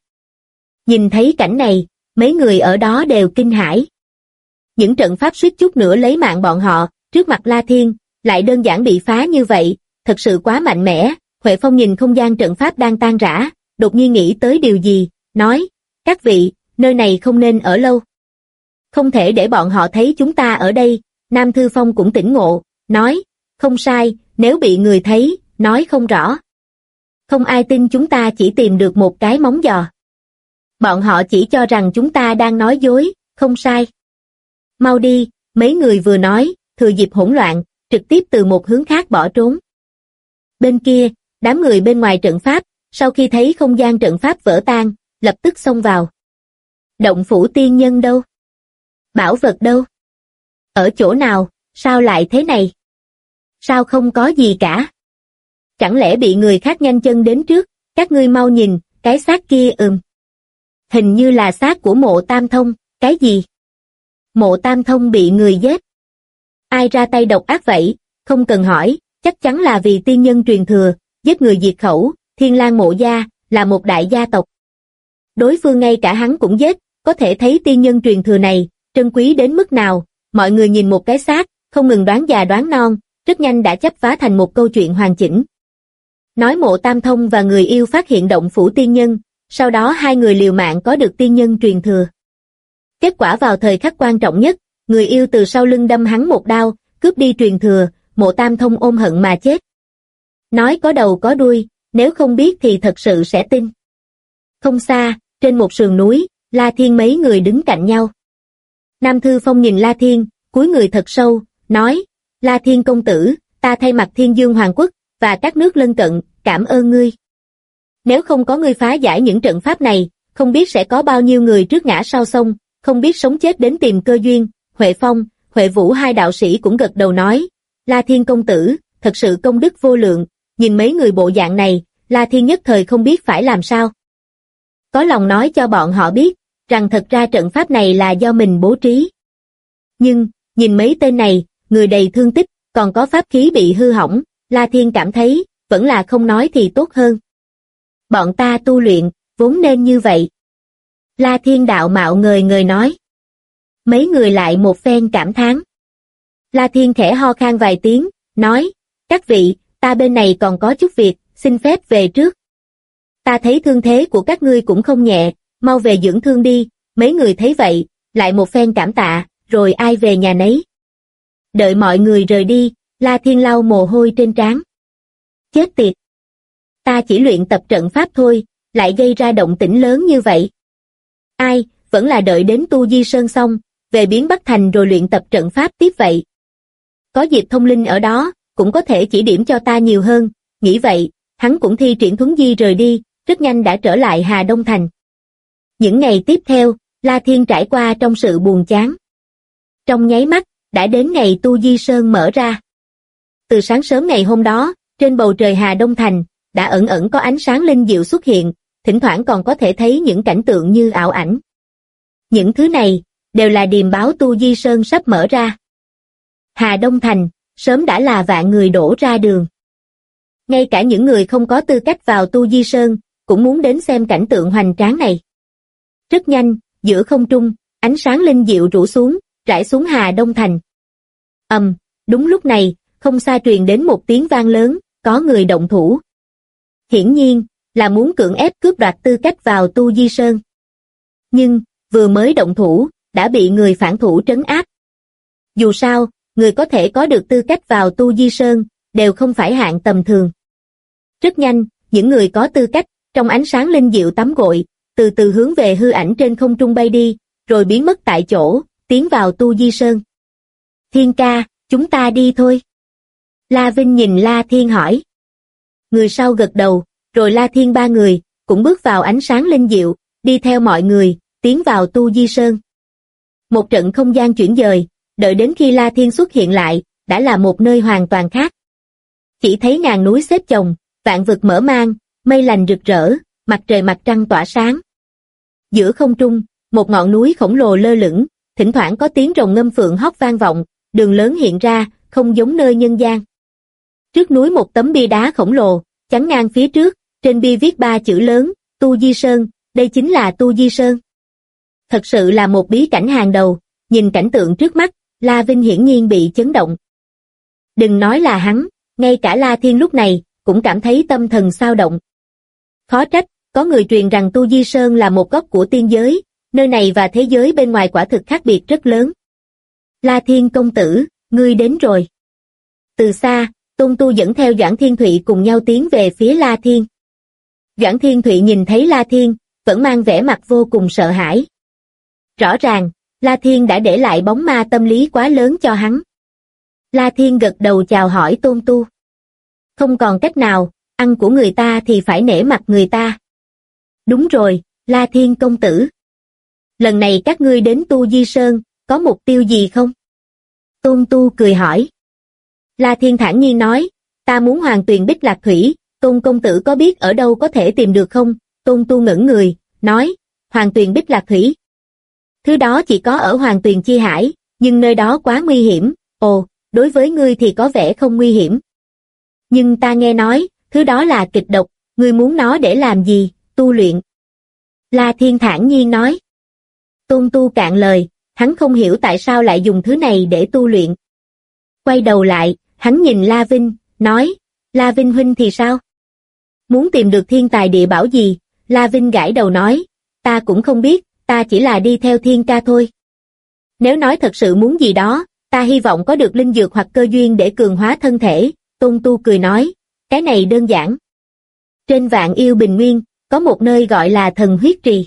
Nhìn thấy cảnh này, mấy người ở đó đều kinh hãi. Những trận pháp suýt chút nữa lấy mạng bọn họ, trước mặt La Thiên, lại đơn giản bị phá như vậy, thật sự quá mạnh mẽ. Huệ Phong nhìn không gian trận pháp đang tan rã, đột nhiên nghĩ tới điều gì, nói, các vị, nơi này không nên ở lâu. Không thể để bọn họ thấy chúng ta ở đây. Nam Thư Phong cũng tỉnh ngộ, nói, không sai, nếu bị người thấy, nói không rõ. Không ai tin chúng ta chỉ tìm được một cái móng giò. Bọn họ chỉ cho rằng chúng ta đang nói dối, không sai. Mau đi, mấy người vừa nói, thừa dịp hỗn loạn, trực tiếp từ một hướng khác bỏ trốn. Bên kia, đám người bên ngoài trận pháp, sau khi thấy không gian trận pháp vỡ tan, lập tức xông vào. Động phủ tiên nhân đâu? Bảo vật đâu? Ở chỗ nào, sao lại thế này? Sao không có gì cả? Chẳng lẽ bị người khác nhanh chân đến trước, các ngươi mau nhìn, cái xác kia Hình như là xác của Mộ Tam Thông, cái gì? Mộ Tam Thông bị người giết. Ai ra tay độc ác vậy? Không cần hỏi, chắc chắn là vì tiên nhân truyền thừa, giết người diệt khẩu, Thiên Lang Mộ gia, là một đại gia tộc. Đối phương ngay cả hắn cũng giết, có thể thấy tiên nhân truyền thừa này, trân quý đến mức nào. Mọi người nhìn một cái xác, không ngừng đoán già đoán non, rất nhanh đã chấp vá thành một câu chuyện hoàn chỉnh. Nói Mộ Tam Thông và người yêu phát hiện động phủ tiên nhân, sau đó hai người liều mạng có được tiên nhân truyền thừa. Kết quả vào thời khắc quan trọng nhất, người yêu từ sau lưng đâm hắn một đao, cướp đi truyền thừa, Mộ Tam Thông ôm hận mà chết. Nói có đầu có đuôi, nếu không biết thì thật sự sẽ tin. Không xa, trên một sườn núi, La Thiên mấy người đứng cạnh nhau. Nam Thư Phong nhìn La Thiên, cúi người thật sâu, nói, La Thiên công tử, ta thay mặt Thiên Dương Hoàng Quốc, và các nước lân cận, cảm ơn ngươi. Nếu không có ngươi phá giải những trận pháp này, không biết sẽ có bao nhiêu người trước ngã sau sông, không biết sống chết đến tìm cơ duyên. Huệ Phong, Huệ Vũ hai đạo sĩ cũng gật đầu nói, La Thiên công tử, thật sự công đức vô lượng, nhìn mấy người bộ dạng này, La Thiên nhất thời không biết phải làm sao. Có lòng nói cho bọn họ biết, rằng thật ra trận pháp này là do mình bố trí. Nhưng, nhìn mấy tên này, người đầy thương tích, còn có pháp khí bị hư hỏng, La Thiên cảm thấy, vẫn là không nói thì tốt hơn. Bọn ta tu luyện, vốn nên như vậy. La Thiên đạo mạo ngời ngời nói. Mấy người lại một phen cảm thán. La Thiên khẽ ho khan vài tiếng, nói, các vị, ta bên này còn có chút việc, xin phép về trước. Ta thấy thương thế của các ngươi cũng không nhẹ, mau về dưỡng thương đi. Mấy người thấy vậy, lại một phen cảm tạ, rồi ai về nhà nấy. Đợi mọi người rời đi, La Thiên lau mồ hôi trên trán. Chết tiệt! Ta chỉ luyện tập trận pháp thôi, lại gây ra động tĩnh lớn như vậy. Ai, vẫn là đợi đến Tu Di Sơn xong, về biến Bắc Thành rồi luyện tập trận pháp tiếp vậy. Có Diệp Thông Linh ở đó, cũng có thể chỉ điểm cho ta nhiều hơn. Nghĩ vậy, hắn cũng thi triển thuấn di rời đi, rất nhanh đã trở lại Hà Đông Thành. Những ngày tiếp theo, La Thiên trải qua trong sự buồn chán. Trong nháy mắt, đã đến ngày Tu Di Sơn mở ra. Từ sáng sớm ngày hôm đó, trên bầu trời Hà Đông Thành, đã ẩn ẩn có ánh sáng linh diệu xuất hiện, thỉnh thoảng còn có thể thấy những cảnh tượng như ảo ảnh. Những thứ này, đều là điềm báo Tu Di Sơn sắp mở ra. Hà Đông Thành, sớm đã là vạn người đổ ra đường. Ngay cả những người không có tư cách vào Tu Di Sơn, cũng muốn đến xem cảnh tượng hoành tráng này. Rất nhanh, giữa không trung, ánh sáng linh diệu rủ xuống, rải xuống Hà Đông Thành. Đúng lúc này, không xa truyền đến một tiếng vang lớn, có người động thủ. Hiển nhiên, là muốn cưỡng ép cướp đoạt tư cách vào Tu Di Sơn. Nhưng, vừa mới động thủ, đã bị người phản thủ trấn áp. Dù sao, người có thể có được tư cách vào Tu Di Sơn, đều không phải hạng tầm thường. Rất nhanh, những người có tư cách, trong ánh sáng linh diệu tắm gội, từ từ hướng về hư ảnh trên không trung bay đi, rồi biến mất tại chỗ, tiến vào Tu Di Sơn. Thiên ca, chúng ta đi thôi. La Vinh nhìn La Thiên hỏi. Người sau gật đầu, rồi La Thiên ba người, cũng bước vào ánh sáng linh diệu, đi theo mọi người, tiến vào Tu Di Sơn. Một trận không gian chuyển dời, đợi đến khi La Thiên xuất hiện lại, đã là một nơi hoàn toàn khác. Chỉ thấy ngàn núi xếp chồng, vạn vực mở mang, mây lành rực rỡ, mặt trời mặt trăng tỏa sáng. Giữa không trung, một ngọn núi khổng lồ lơ lửng, thỉnh thoảng có tiếng rồng ngâm phượng hót vang vọng, đường lớn hiện ra, không giống nơi nhân gian. Trước núi một tấm bia đá khổng lồ, chắn ngang phía trước, trên bia viết 3 chữ lớn, Tu Di Sơn, đây chính là Tu Di Sơn. Thật sự là một bí cảnh hàng đầu, nhìn cảnh tượng trước mắt, La Vinh hiển nhiên bị chấn động. Đừng nói là hắn, ngay cả La Thiên lúc này, cũng cảm thấy tâm thần xao động. Khó trách, có người truyền rằng Tu Di Sơn là một góc của tiên giới, nơi này và thế giới bên ngoài quả thực khác biệt rất lớn. La Thiên công tử, ngươi đến rồi. Từ xa, Tôn Tu dẫn theo Doãn Thiên Thụy cùng nhau tiến về phía La Thiên. Doãn Thiên Thụy nhìn thấy La Thiên, vẫn mang vẻ mặt vô cùng sợ hãi. Rõ ràng, La Thiên đã để lại bóng ma tâm lý quá lớn cho hắn. La Thiên gật đầu chào hỏi Tôn Tu. Không còn cách nào, ăn của người ta thì phải nể mặt người ta. Đúng rồi, La Thiên công tử. Lần này các ngươi đến Tu Di Sơn, có mục tiêu gì không? Tôn Tu cười hỏi. La Thiên thản nhiên nói, ta muốn Hoàng Tuyền Bích Lạc Thủy, Tôn công tử có biết ở đâu có thể tìm được không? Tôn Tu ngẩn người, nói, Hoàng Tuyền Bích Lạc Thủy. Thứ đó chỉ có ở Hoàng Tuyền Chi Hải, nhưng nơi đó quá nguy hiểm. Ồ, đối với ngươi thì có vẻ không nguy hiểm. Nhưng ta nghe nói, thứ đó là kịch độc, ngươi muốn nó để làm gì? Tu luyện. La Thiên thản nhiên nói. Tôn Tu cạn lời, hắn không hiểu tại sao lại dùng thứ này để tu luyện. Quay đầu lại, hắn nhìn La Vinh, nói, La Vinh huynh thì sao? Muốn tìm được thiên tài địa bảo gì? La Vinh gãi đầu nói, ta cũng không biết, ta chỉ là đi theo Thiên ca thôi. Nếu nói thật sự muốn gì đó, ta hy vọng có được linh dược hoặc cơ duyên để cường hóa thân thể. Tôn Tu cười nói, cái này đơn giản. Trên Vạn Yêu Bình Nguyên, có một nơi gọi là Thần Huyết Trì.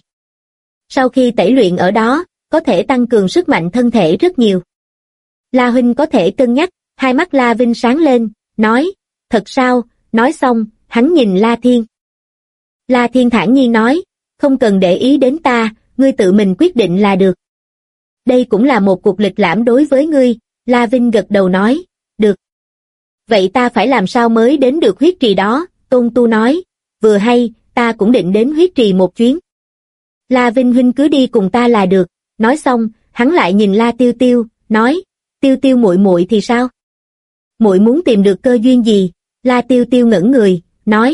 Sau khi tẩy luyện ở đó, có thể tăng cường sức mạnh thân thể rất nhiều. La huynh có thể cân nhắc. Hai mắt La Vinh sáng lên, nói, thật sao? nói xong, hắn nhìn La Thiên. La Thiên thản nhiên nói, không cần để ý đến ta, ngươi tự mình quyết định là được. Đây cũng là một cuộc lịch lãm đối với ngươi, La Vinh gật đầu nói, được. Vậy ta phải làm sao mới đến được huyết trì đó, Tôn Tu nói, vừa hay, ta cũng định đến huyết trì một chuyến. La Vinh huynh cứ đi cùng ta là được, nói xong, hắn lại nhìn La Tiêu Tiêu, nói, Tiêu Tiêu muội muội thì sao? Muội muốn tìm được cơ duyên gì? La Tiêu Tiêu ngẩn người, nói,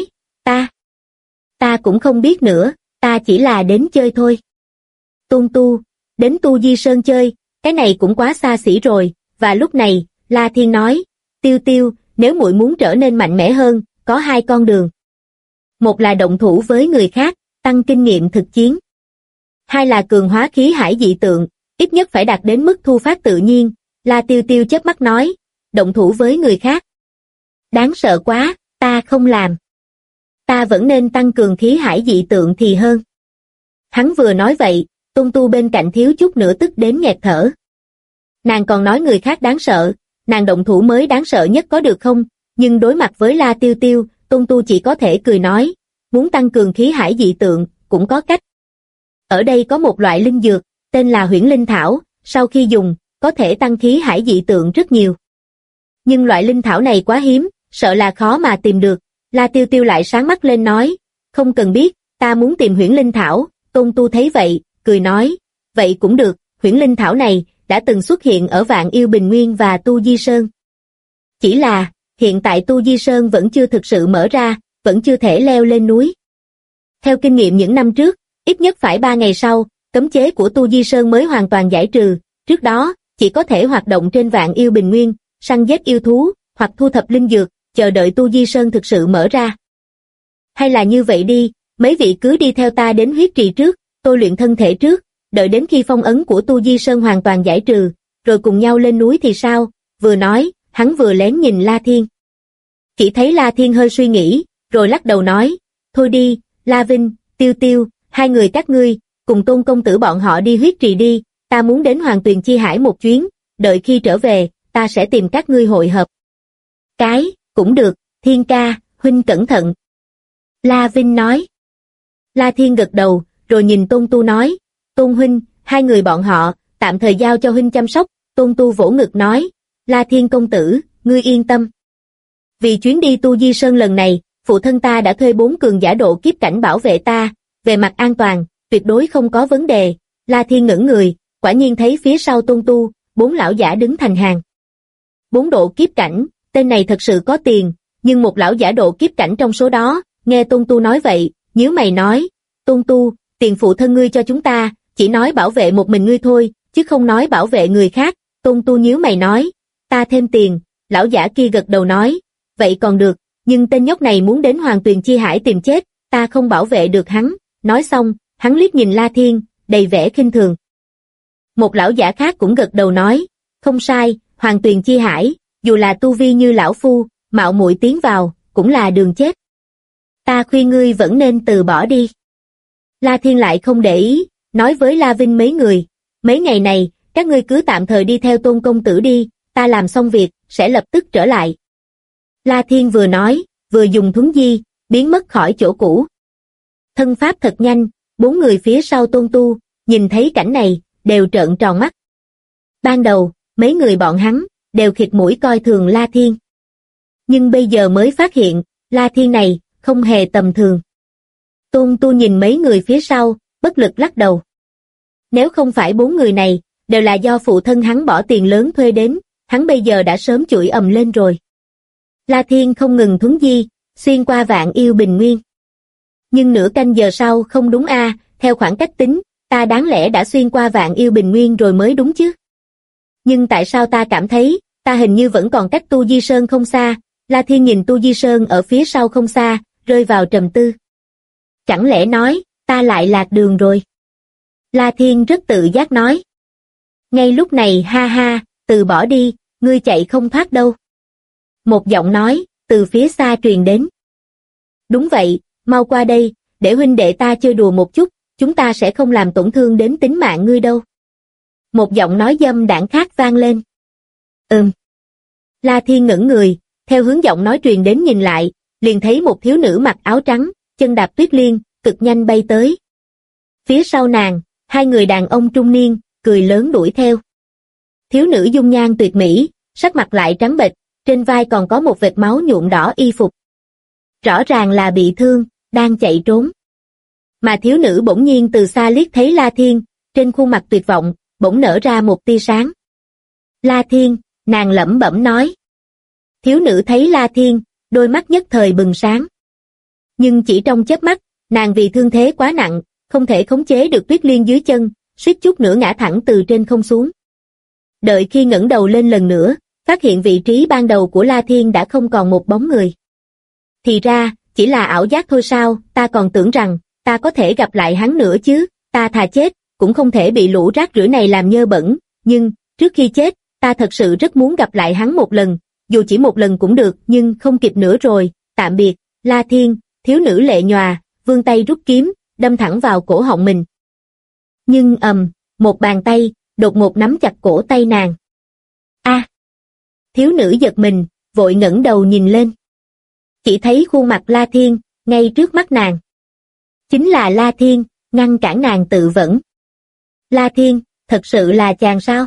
ta cũng không biết nữa, ta chỉ là đến chơi thôi. Tôn Tu, đến Tu Di Sơn chơi, cái này cũng quá xa xỉ rồi, và lúc này, La Thiên nói, Tiêu Tiêu, nếu muội muốn trở nên mạnh mẽ hơn, có hai con đường. Một là động thủ với người khác, tăng kinh nghiệm thực chiến. Hai là cường hóa khí hải dị tượng, ít nhất phải đạt đến mức thu phát tự nhiên. La Tiêu Tiêu chớp mắt nói, động thủ với người khác. Đáng sợ quá, ta không làm. Ta vẫn nên tăng cường khí hải dị tượng thì hơn. Hắn vừa nói vậy, Tôn Tu bên cạnh thiếu chút nữa tức đến nghẹt thở. Nàng còn nói người khác đáng sợ, nàng động thủ mới đáng sợ nhất có được không? Nhưng đối mặt với La Tiêu Tiêu, Tôn Tu chỉ có thể cười nói, muốn tăng cường khí hải dị tượng, cũng có cách. Ở đây có một loại linh dược, tên là Huyễn Linh Thảo, sau khi dùng, có thể tăng khí hải dị tượng rất nhiều. Nhưng loại linh thảo này quá hiếm, sợ là khó mà tìm được. La Tiêu Tiêu lại sáng mắt lên nói, không cần biết, ta muốn tìm Huyễn Linh Thảo. Tôn Tu thấy vậy, cười nói, vậy cũng được, Huyễn Linh Thảo này đã từng xuất hiện ở Vạn Yêu Bình Nguyên và Tu Di Sơn. Chỉ là, hiện tại Tu Di Sơn vẫn chưa thực sự mở ra, vẫn chưa thể leo lên núi. Theo kinh nghiệm những năm trước, ít nhất phải 3 ngày sau, cấm chế của Tu Di Sơn mới hoàn toàn giải trừ, trước đó, chỉ có thể hoạt động trên Vạn Yêu Bình Nguyên, săn giết yêu thú, hoặc thu thập linh dược, chờ đợi Tu Di Sơn thực sự mở ra. Hay là như vậy đi, mấy vị cứ đi theo ta đến huyết trì trước, tôi luyện thân thể trước, đợi đến khi phong ấn của Tu Di Sơn hoàn toàn giải trừ, rồi cùng nhau lên núi thì sao? Vừa nói, hắn vừa lén nhìn La Thiên. Chỉ thấy La Thiên hơi suy nghĩ, rồi lắc đầu nói, thôi đi, La Vinh, Tiêu Tiêu, hai người các ngươi, cùng Tôn công tử bọn họ đi huyết trì đi, ta muốn đến Hoàng Tuyền Chi Hải một chuyến, đợi khi trở về, ta sẽ tìm các ngươi hội hợp. Cũng được, Thiên ca, huynh cẩn thận. La Vinh nói. La Thiên gật đầu, rồi nhìn Tôn Tu nói, Tôn huynh, hai người bọn họ, tạm thời giao cho huynh chăm sóc. Tôn Tu vỗ ngực nói, La Thiên công tử, ngươi yên tâm. Vì chuyến đi Tu Di Sơn lần này, phụ thân ta đã thuê 4 cường giả độ kiếp cảnh bảo vệ ta, về mặt an toàn, tuyệt đối không có vấn đề. La Thiên ngẩng người, quả nhiên thấy phía sau Tôn Tu, 4 lão giả đứng thành hàng. 4 độ kiếp cảnh, tên này thật sự có tiền, nhưng một lão giả độ kiếp cảnh trong số đó, nghe Tôn Tu nói vậy, nhíu mày nói, Tôn Tu, tiền phụ thân ngươi cho chúng ta, chỉ nói bảo vệ một mình ngươi thôi, chứ không nói bảo vệ người khác. Tôn Tu nhíu mày nói, ta thêm tiền. Lão giả kia gật đầu nói, vậy còn được, nhưng tên nhóc này muốn đến Hoàng Tuyền Chi Hải tìm chết, ta không bảo vệ được hắn. Nói xong, hắn liếc nhìn La Thiên, đầy vẻ khinh thường. Một lão giả khác cũng gật đầu nói, không sai, Hoàng Tuyền Chi Hải, dù là tu vi như lão phu, mạo muội tiến vào, cũng là đường chết. Ta khuyên ngươi vẫn nên từ bỏ đi. La Thiên lại không để ý, nói với La Vinh mấy ngày này, các ngươi cứ tạm thời đi theo Tôn công tử đi, ta làm xong việc, sẽ lập tức trở lại. La Thiên vừa nói, vừa dùng thuấn di, biến mất khỏi chỗ cũ. Thân pháp thật nhanh, 4 người phía sau Tôn Tu, nhìn thấy cảnh này, đều trợn tròn mắt. Ban đầu, mấy người bọn hắn, đều khịt mũi coi thường La Thiên. Nhưng bây giờ mới phát hiện, La Thiên này, không hề tầm thường. Tôn Tu nhìn mấy người phía sau, bất lực lắc đầu. Nếu không phải 4 người này, đều là do phụ thân hắn bỏ tiền lớn thuê đến, hắn bây giờ đã sớm chửi ầm lên rồi. La Thiên không ngừng thuấn di, xuyên qua Vạn Yêu Bình Nguyên. Nhưng nửa canh giờ sau không đúng a, theo khoảng cách tính, ta đáng lẽ đã xuyên qua Vạn Yêu Bình Nguyên rồi mới đúng chứ. Nhưng tại sao ta cảm thấy, ta hình như vẫn còn cách Tu Di Sơn không xa. La Thiên nhìn Tu Di Sơn ở phía sau không xa, rơi vào trầm tư. Chẳng lẽ nói, ta lại lạc đường rồi? La Thiên rất tự giác nói. Ngay lúc này ha ha, từ bỏ đi, ngươi chạy không thoát đâu. Một giọng nói, từ phía xa truyền đến. Đúng vậy, mau qua đây, để huynh đệ ta chơi đùa một chút, chúng ta sẽ không làm tổn thương đến tính mạng ngươi đâu. Một giọng nói dâm đãng khác vang lên. La Thiên ngẩng người, theo hướng giọng nói truyền đến nhìn lại, liền thấy một thiếu nữ mặc áo trắng, chân đạp tuyết liên, cực nhanh bay tới. Phía sau nàng, hai người đàn ông trung niên, cười lớn đuổi theo. Thiếu nữ dung nhan tuyệt mỹ, sắc mặt lại trắng bệch, trên vai còn có một vệt máu nhuộm đỏ y phục. Rõ ràng là bị thương, đang chạy trốn. Mà thiếu nữ bỗng nhiên từ xa liếc thấy La Thiên, trên khuôn mặt tuyệt vọng, bỗng nở ra một tia sáng. La Thiên, nàng lẩm bẩm nói. Thiếu nữ thấy La Thiên, đôi mắt nhất thời bừng sáng. Nhưng chỉ trong chớp mắt, nàng vì thương thế quá nặng, không thể khống chế được tuyết liên dưới chân, suýt chút nữa ngã thẳng từ trên không xuống. Đợi khi ngẩng đầu lên lần nữa, phát hiện vị trí ban đầu của La Thiên đã không còn một bóng người. Thì ra, chỉ là ảo giác thôi sao, ta còn tưởng rằng, ta có thể gặp lại hắn nữa chứ, ta thà chết, cũng không thể bị lũ rác rưởi này làm nhơ bẩn, nhưng, trước khi chết, ta thật sự rất muốn gặp lại hắn một lần, dù chỉ một lần cũng được, nhưng không kịp nữa rồi, tạm biệt, La Thiên, thiếu nữ lệ nhòa, vươn tay rút kiếm, đâm thẳng vào cổ họng mình. Nhưng một bàn tay, đột ngột nắm chặt cổ tay nàng. A! Thiếu nữ giật mình, vội ngẩng đầu nhìn lên. Chỉ thấy khuôn mặt La Thiên, ngay trước mắt nàng. Chính là La Thiên, ngăn cản nàng tự vẫn. La Thiên, thật sự là chàng sao?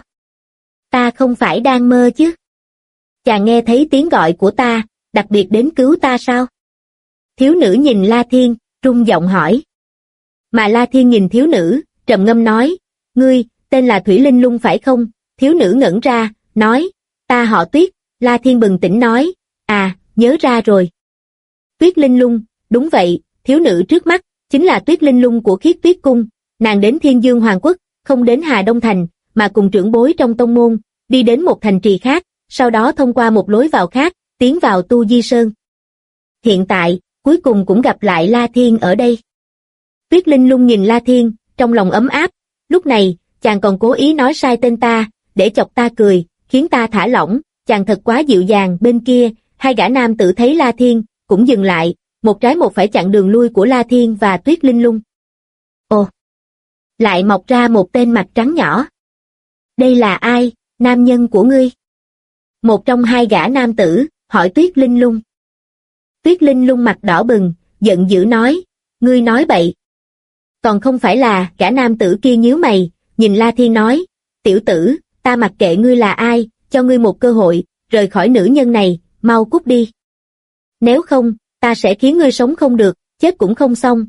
Ta không phải đang mơ chứ? Chàng nghe thấy tiếng gọi của ta, đặc biệt đến cứu ta sao? Thiếu nữ nhìn La Thiên, rung giọng hỏi. Mà La Thiên nhìn thiếu nữ, trầm ngâm nói, ngươi, tên là Thủy Linh Lung phải không? Thiếu nữ ngẩn ra, nói, ta họ Tuyết. La Thiên bừng tỉnh nói, à, nhớ ra rồi. Tuyết Linh Lung, đúng vậy, thiếu nữ trước mắt, chính là Tuyết Linh Lung của Khiết Tuyết Cung, nàng đến Thiên Dương Hoàng Quốc, không đến Hà Đông Thành, mà cùng trưởng bối trong tông môn, đi đến một thành trì khác, sau đó thông qua một lối vào khác, tiến vào Tu Di Sơn. Hiện tại, cuối cùng cũng gặp lại La Thiên ở đây. Tuyết Linh Lung nhìn La Thiên, trong lòng ấm áp, lúc này, chàng còn cố ý nói sai tên ta, để chọc ta cười, khiến ta thả lỏng, chàng thật quá dịu dàng. Bên kia, hai gã nam tử thấy La Thiên, cũng dừng lại, một trái một phải chặn đường lui của La Thiên và Tuyết Linh Lung. Ồ! Lại mọc ra một tên mặt trắng nhỏ. Đây là ai, nam nhân của ngươi? Một trong hai gã nam tử, hỏi Tuyết Linh Lung. Tuyết Linh Lung mặt đỏ bừng, giận dữ nói, ngươi nói bậy. Còn không phải là, gã nam tử kia nhíu mày, nhìn La Thiên nói, tiểu tử, ta mặc kệ ngươi là ai, cho ngươi một cơ hội, rời khỏi nữ nhân này, mau cút đi. Nếu không, ta sẽ khiến ngươi sống không được, chết cũng không xong,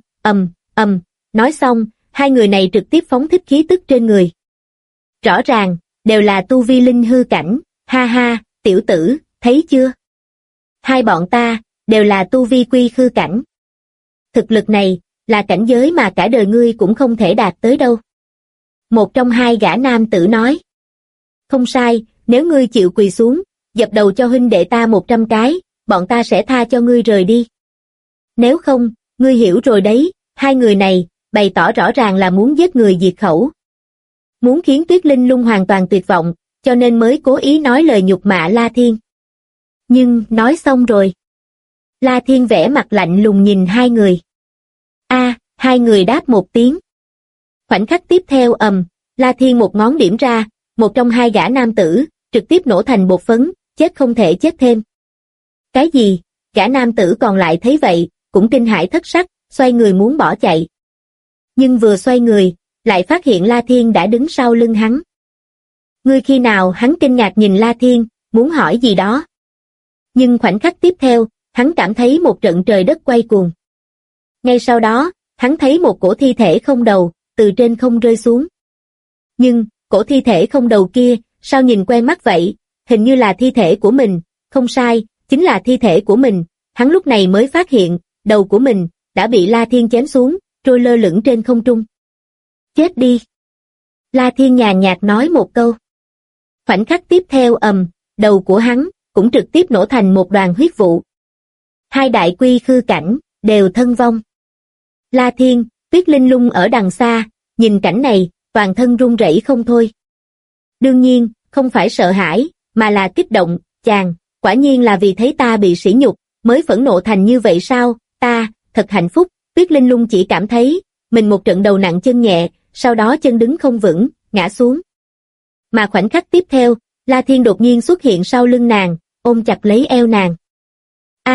nói xong, hai người này trực tiếp phóng thích khí tức trên người. Rõ ràng, đều là tu vi linh hư cảnh, ha ha, tiểu tử, thấy chưa? Hai bọn ta, đều là tu vi quy khư cảnh. Thực lực này, là cảnh giới mà cả đời ngươi cũng không thể đạt tới đâu. Một trong hai gã nam tử nói. Không sai, nếu ngươi chịu quỳ xuống, dập đầu cho huynh đệ ta 100 cái, bọn ta sẽ tha cho ngươi rời đi. Nếu không, ngươi hiểu rồi đấy, hai người này, bày tỏ rõ ràng là muốn giết người diệt khẩu. Muốn khiến Tuyết Linh Lung hoàn toàn tuyệt vọng, cho nên mới cố ý nói lời nhục mạ La Thiên. Nhưng, nói xong rồi. La Thiên vẽ mặt lạnh lùng nhìn hai người. Hai người đáp một tiếng. Khoảnh khắc tiếp theo La Thiên một ngón điểm ra, một trong hai gã nam tử, trực tiếp nổ thành bột phấn, chết không thể chết thêm. Cái gì? Gã nam tử còn lại thấy vậy, cũng kinh hãi thất sắc, xoay người muốn bỏ chạy. Nhưng vừa xoay người, lại phát hiện La Thiên đã đứng sau lưng hắn. Ngươi khi nào? Hắn kinh ngạc nhìn La Thiên, muốn hỏi gì đó. Nhưng khoảnh khắc tiếp theo, hắn cảm thấy một trận trời đất quay cuồng. Ngay sau đó, hắn thấy một cổ thi thể không đầu, từ trên không rơi xuống. Nhưng, cổ thi thể không đầu kia, sao nhìn quen mắt vậy, hình như là thi thể của mình, không sai, chính là thi thể của mình, hắn lúc này mới phát hiện, đầu của mình, đã bị La Thiên chém xuống, trôi lơ lửng trên không trung. Chết đi! La Thiên nhàn nhạt nói một câu. Khoảnh khắc tiếp theo đầu của hắn, cũng trực tiếp nổ thành một đoàn huyết vụ. Hai đại quy khư cảnh, đều thân vong. La Thiên, Tuyết Linh Lung ở đằng xa, nhìn cảnh này, toàn thân run rẩy không thôi. Đương nhiên, không phải sợ hãi, mà là kích động, chàng, quả nhiên là vì thấy ta bị sỉ nhục, mới phẫn nộ thành như vậy sao, ta, thật hạnh phúc. Tuyết Linh Lung chỉ cảm thấy, mình một trận đầu nặng chân nhẹ, sau đó chân đứng không vững, ngã xuống. Mà khoảnh khắc tiếp theo, La Thiên đột nhiên xuất hiện sau lưng nàng, ôm chặt lấy eo nàng.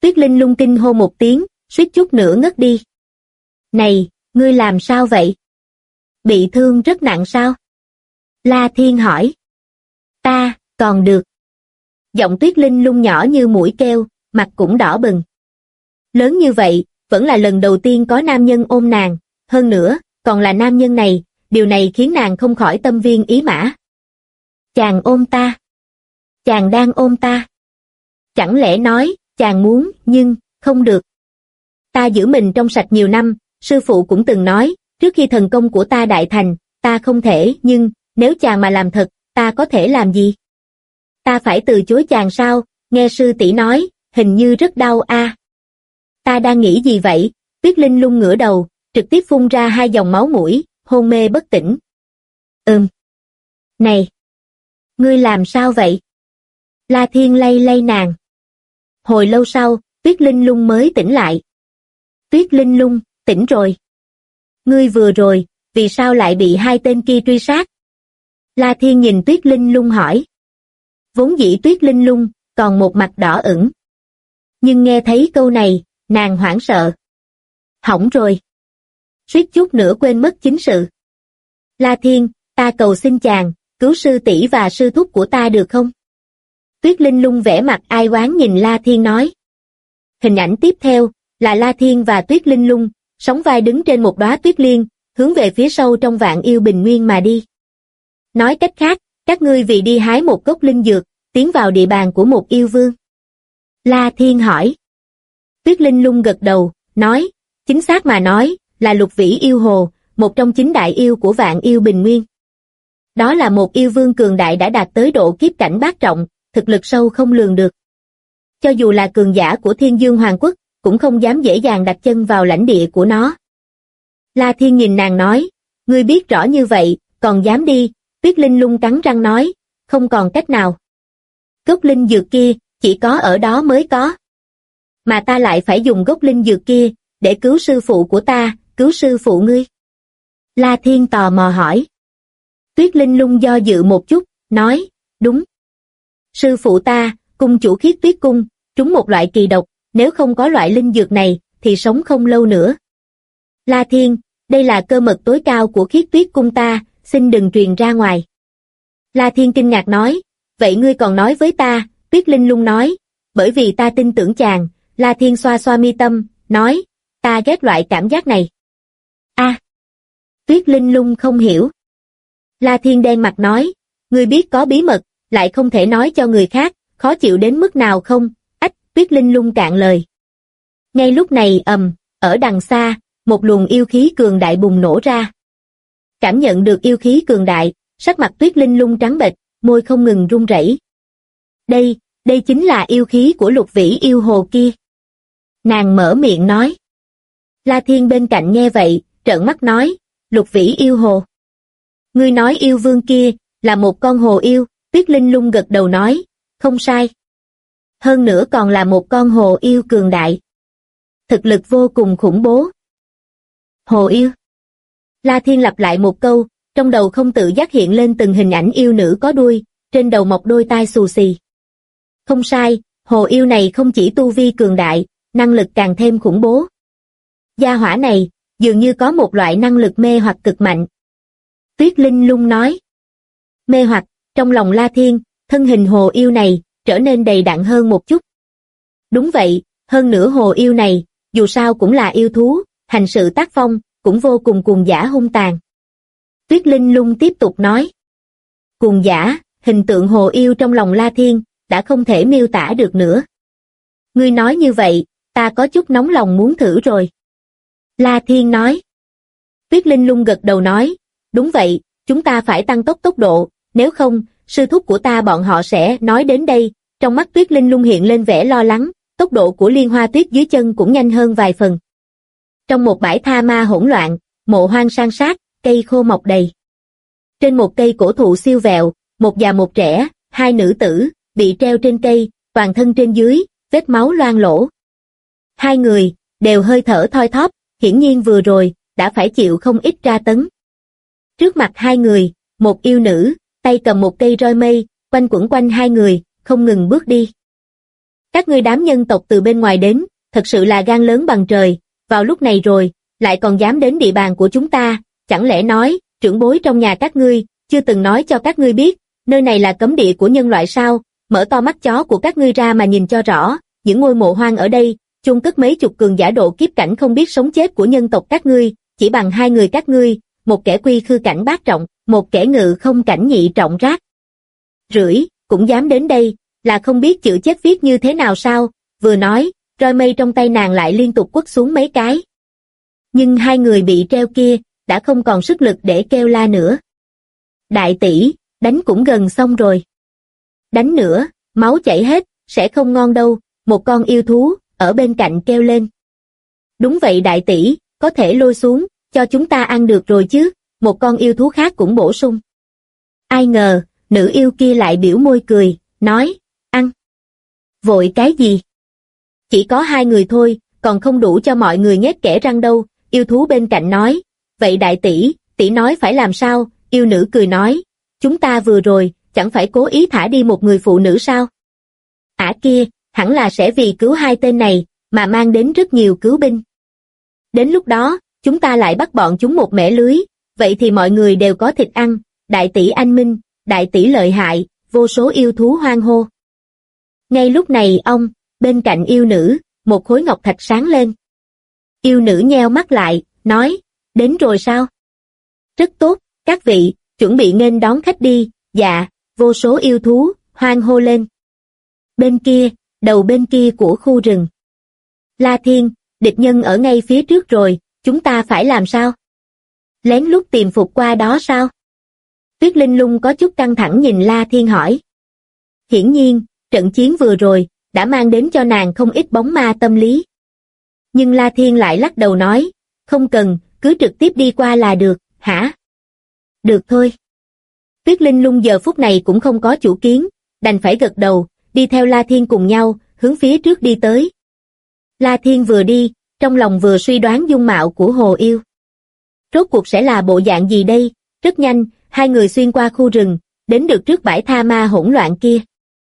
Tuyết Linh Lung kinh hô một tiếng, suýt chút nữa ngất đi. Này, ngươi làm sao vậy? Bị thương rất nặng sao? La Thiên hỏi. Ta, còn được. Giọng Tuyết Linh Lung nhỏ như mũi keo, mặt cũng đỏ bừng. Lớn như vậy, vẫn là lần đầu tiên có nam nhân ôm nàng, hơn nữa, còn là nam nhân này, điều này khiến nàng không khỏi tâm viên ý mã. Chàng ôm ta. Chàng đang ôm ta. Chẳng lẽ nói, chàng muốn, nhưng, không được. Ta giữ mình trong sạch nhiều năm, sư phụ cũng từng nói, trước khi thần công của ta đại thành, ta không thể, nhưng, nếu chàng mà làm thật, ta có thể làm gì? Ta phải từ chối chàng sao? Nghe sư tỷ nói, hình như rất đau a. Ta đang nghĩ gì vậy? Tuyết Linh Lung ngửa đầu, trực tiếp phun ra 2 dòng máu mũi, hôn mê bất tỉnh. Này! Ngươi làm sao vậy? La Thiên lay lay nàng. Hồi lâu sau, Tuyết Linh Lung mới tỉnh lại. Tuyết Linh Lung, tỉnh rồi. Ngươi vừa rồi, vì sao lại bị 2 tên kia truy sát? La Thiên nhìn Tuyết Linh Lung hỏi. Vốn dĩ Tuyết Linh Lung, còn một mặt đỏ ửng. Nhưng nghe thấy câu này, nàng hoảng sợ. Hỏng rồi. Suýt chút nữa quên mất chính sự. La Thiên, ta cầu xin chàng, cứu sư tỷ và sư thúc của ta được không? Tuyết Linh Lung vẻ mặt ai oán nhìn La Thiên nói. Hình ảnh tiếp theo, là La Thiên và Tuyết Linh Lung, sóng vai đứng trên một đóa tuyết liên, hướng về phía sâu trong Vạn Yêu Bình Nguyên mà đi. Nói cách khác, các ngươi vì đi hái một gốc linh dược, tiến vào địa bàn của một yêu vương. La Thiên hỏi. Tuyết Linh Lung gật đầu, nói, chính xác mà nói, là Lục Vĩ yêu hồ, một trong 9 đại yêu của Vạn Yêu Bình Nguyên. Đó là một yêu vương cường đại đã đạt tới độ kiếp cảnh bát trọng, thực lực sâu không lường được. Cho dù là cường giả của Thiên Dương Hoàng Quốc, cũng không dám dễ dàng đặt chân vào lãnh địa của nó. La Thiên nhìn nàng nói, ngươi biết rõ như vậy, còn dám đi? Tuyết Linh Lung cắn răng nói, không còn cách nào. Gốc linh dược kia, chỉ có ở đó mới có. Mà ta lại phải dùng gốc linh dược kia, để cứu sư phụ của ta, cứu sư phụ ngươi. La Thiên tò mò hỏi. Tuyết Linh Lung do dự một chút, nói, đúng. Sư phụ ta, cung chủ Khiết Tuyết Cung, trúng một loại kỳ độc, nếu không có loại linh dược này, thì sống không lâu nữa. La Thiên, đây là cơ mật tối cao của Khiết Tuyết Cung ta, xin đừng truyền ra ngoài. La Thiên kinh ngạc nói, vậy ngươi còn nói với ta? Tuyết Linh Lung nói, bởi vì ta tin tưởng chàng. La Thiên xoa xoa mi tâm, nói, ta ghét loại cảm giác này. Tuyết Linh Lung không hiểu. La Thiên đen mặt nói, ngươi biết có bí mật, lại không thể nói cho người khác, khó chịu đến mức nào không? Tuyết Linh Lung cạn lời. Ngay lúc này ở đằng xa, một luồng yêu khí cường đại bùng nổ ra. Cảm nhận được yêu khí cường đại, sắc mặt Tuyết Linh Lung trắng bệch, môi không ngừng run rẩy. Đây chính là yêu khí của Lục Vĩ yêu hồ kia. Nàng mở miệng nói. La Thiên bên cạnh nghe vậy, trợn mắt nói, Lục Vĩ yêu hồ. Ngươi nói yêu vương kia, là một con hồ yêu? Tuyết Linh Lung gật đầu nói, không sai. Hơn nữa còn là một con hồ yêu cường đại. Thực lực vô cùng khủng bố. Hồ yêu. La Thiên lặp lại một câu, trong đầu không tự giác hiện lên từng hình ảnh yêu nữ có đuôi, trên đầu mọc đôi tai xù xì. Không sai, hồ yêu này không chỉ tu vi cường đại, năng lực càng thêm khủng bố. Gia hỏa này, dường như có một loại năng lực mê hoặc cực mạnh. Tuyết Linh Lung nói. Mê hoặc, trong lòng La Thiên, thân hình hồ yêu này, trở nên đầy đặn hơn một chút. Đúng vậy, hơn nữa hồ yêu này, dù sao cũng là yêu thú, hành sự tác phong, cũng vô cùng cuồng dã hung tàn. Tuyết Linh Lung tiếp tục nói. Cuồng dã, hình tượng hồ yêu trong lòng La Thiên, đã không thể miêu tả được nữa. Ngươi nói như vậy, ta có chút nóng lòng muốn thử rồi. La Thiên nói. Tuyết Linh Lung gật đầu nói, đúng vậy, chúng ta phải tăng tốc độ, nếu không, sư thúc của ta bọn họ sẽ nói đến đây. Trong mắt Tuyết Linh Lung hiện lên vẻ lo lắng, tốc độ của Liên Hoa Tuyết dưới chân cũng nhanh hơn vài phần. Trong một bãi tha ma hỗn loạn, mộ hoang san sát, cây khô mọc đầy. Trên một cây cổ thụ siêu vẹo, một già một trẻ, 2 nữ tử, bị treo trên cây, toàn thân trên dưới, vết máu loang lổ. 2 người, đều hơi thở thoi thóp, hiển nhiên vừa rồi, đã phải chịu không ít tra tấn. Trước mặt 2 người, một yêu nữ, tay cầm một cây roi mây, quanh quẩn quanh 2 người, không ngừng bước đi. Các ngươi đám nhân tộc từ bên ngoài đến, thật sự là gan lớn bằng trời, vào lúc này rồi, lại còn dám đến địa bàn của chúng ta, chẳng lẽ nói, trưởng bối trong nhà các ngươi, chưa từng nói cho các ngươi biết, nơi này là cấm địa của nhân loại sao, mở to mắt chó của các ngươi ra mà nhìn cho rõ, những ngôi mộ hoang ở đây, chôn cất mấy chục cường giả độ kiếp cảnh không biết sống chết của nhân tộc các ngươi, chỉ bằng hai người các ngươi, một kẻ quy khư cảnh bát trọng, một kẻ ngự không cảnh nhị trọng rác rưởi, cũng dám đến đây, là không biết chữ chết viết như thế nào sao, vừa nói, roi mây trong tay nàng lại liên tục quất xuống mấy cái. Nhưng hai người bị treo kia, đã không còn sức lực để kêu la nữa. Đại tỷ, đánh cũng gần xong rồi. Đánh nữa, máu chảy hết, sẽ không ngon đâu, một con yêu thú, ở bên cạnh kêu lên. Đúng vậy đại tỷ, có thể lôi xuống, cho chúng ta ăn được rồi chứ, một con yêu thú khác cũng bổ sung. Ai ngờ, nữ yêu kia lại biểu môi cười, nói, ăn. Vội cái gì? Chỉ có hai người thôi, còn không đủ cho mọi người nhét kẽ răng đâu, yêu thú bên cạnh nói. Vậy đại tỷ, tỷ nói phải làm sao? Yêu nữ cười nói, chúng ta vừa rồi, chẳng phải cố ý thả đi một người phụ nữ sao? Ả kia, hẳn là sẽ vì cứu hai tên này, mà mang đến rất nhiều cứu binh. Đến lúc đó, chúng ta lại bắt bọn chúng một mẻ lưới, vậy thì mọi người đều có thịt ăn, đại tỷ anh minh, đại tỷ lợi hại, vô số yêu thú hoan hô. Ngay lúc này bên cạnh yêu nữ, một khối ngọc thạch sáng lên. Yêu nữ nheo mắt lại, nói, đến rồi sao? Rất tốt, các vị, chuẩn bị nghênh đón khách đi, dạ, vô số yêu thú, hoan hô lên. Bên kia, đầu bên kia của khu rừng. La Thiên, địch nhân ở ngay phía trước rồi, chúng ta phải làm sao? Lén lút tìm phục qua đó sao? Tuyết Linh Lung có chút căng thẳng nhìn La Thiên hỏi. Hiển nhiên, trận chiến vừa rồi, đã mang đến cho nàng không ít bóng ma tâm lý. Nhưng La Thiên lại lắc đầu nói, không cần, cứ trực tiếp đi qua là được, hả? Được thôi. Tuyết Linh Lung giờ phút này cũng không có chủ kiến, đành phải gật đầu, đi theo La Thiên cùng nhau, hướng phía trước đi tới. La Thiên vừa đi, trong lòng vừa suy đoán dung mạo của Hồ Yêu. Rốt cuộc sẽ là bộ dạng gì đây? Rất nhanh, hai người xuyên qua khu rừng, đến được trước bãi tha ma hỗn loạn kia.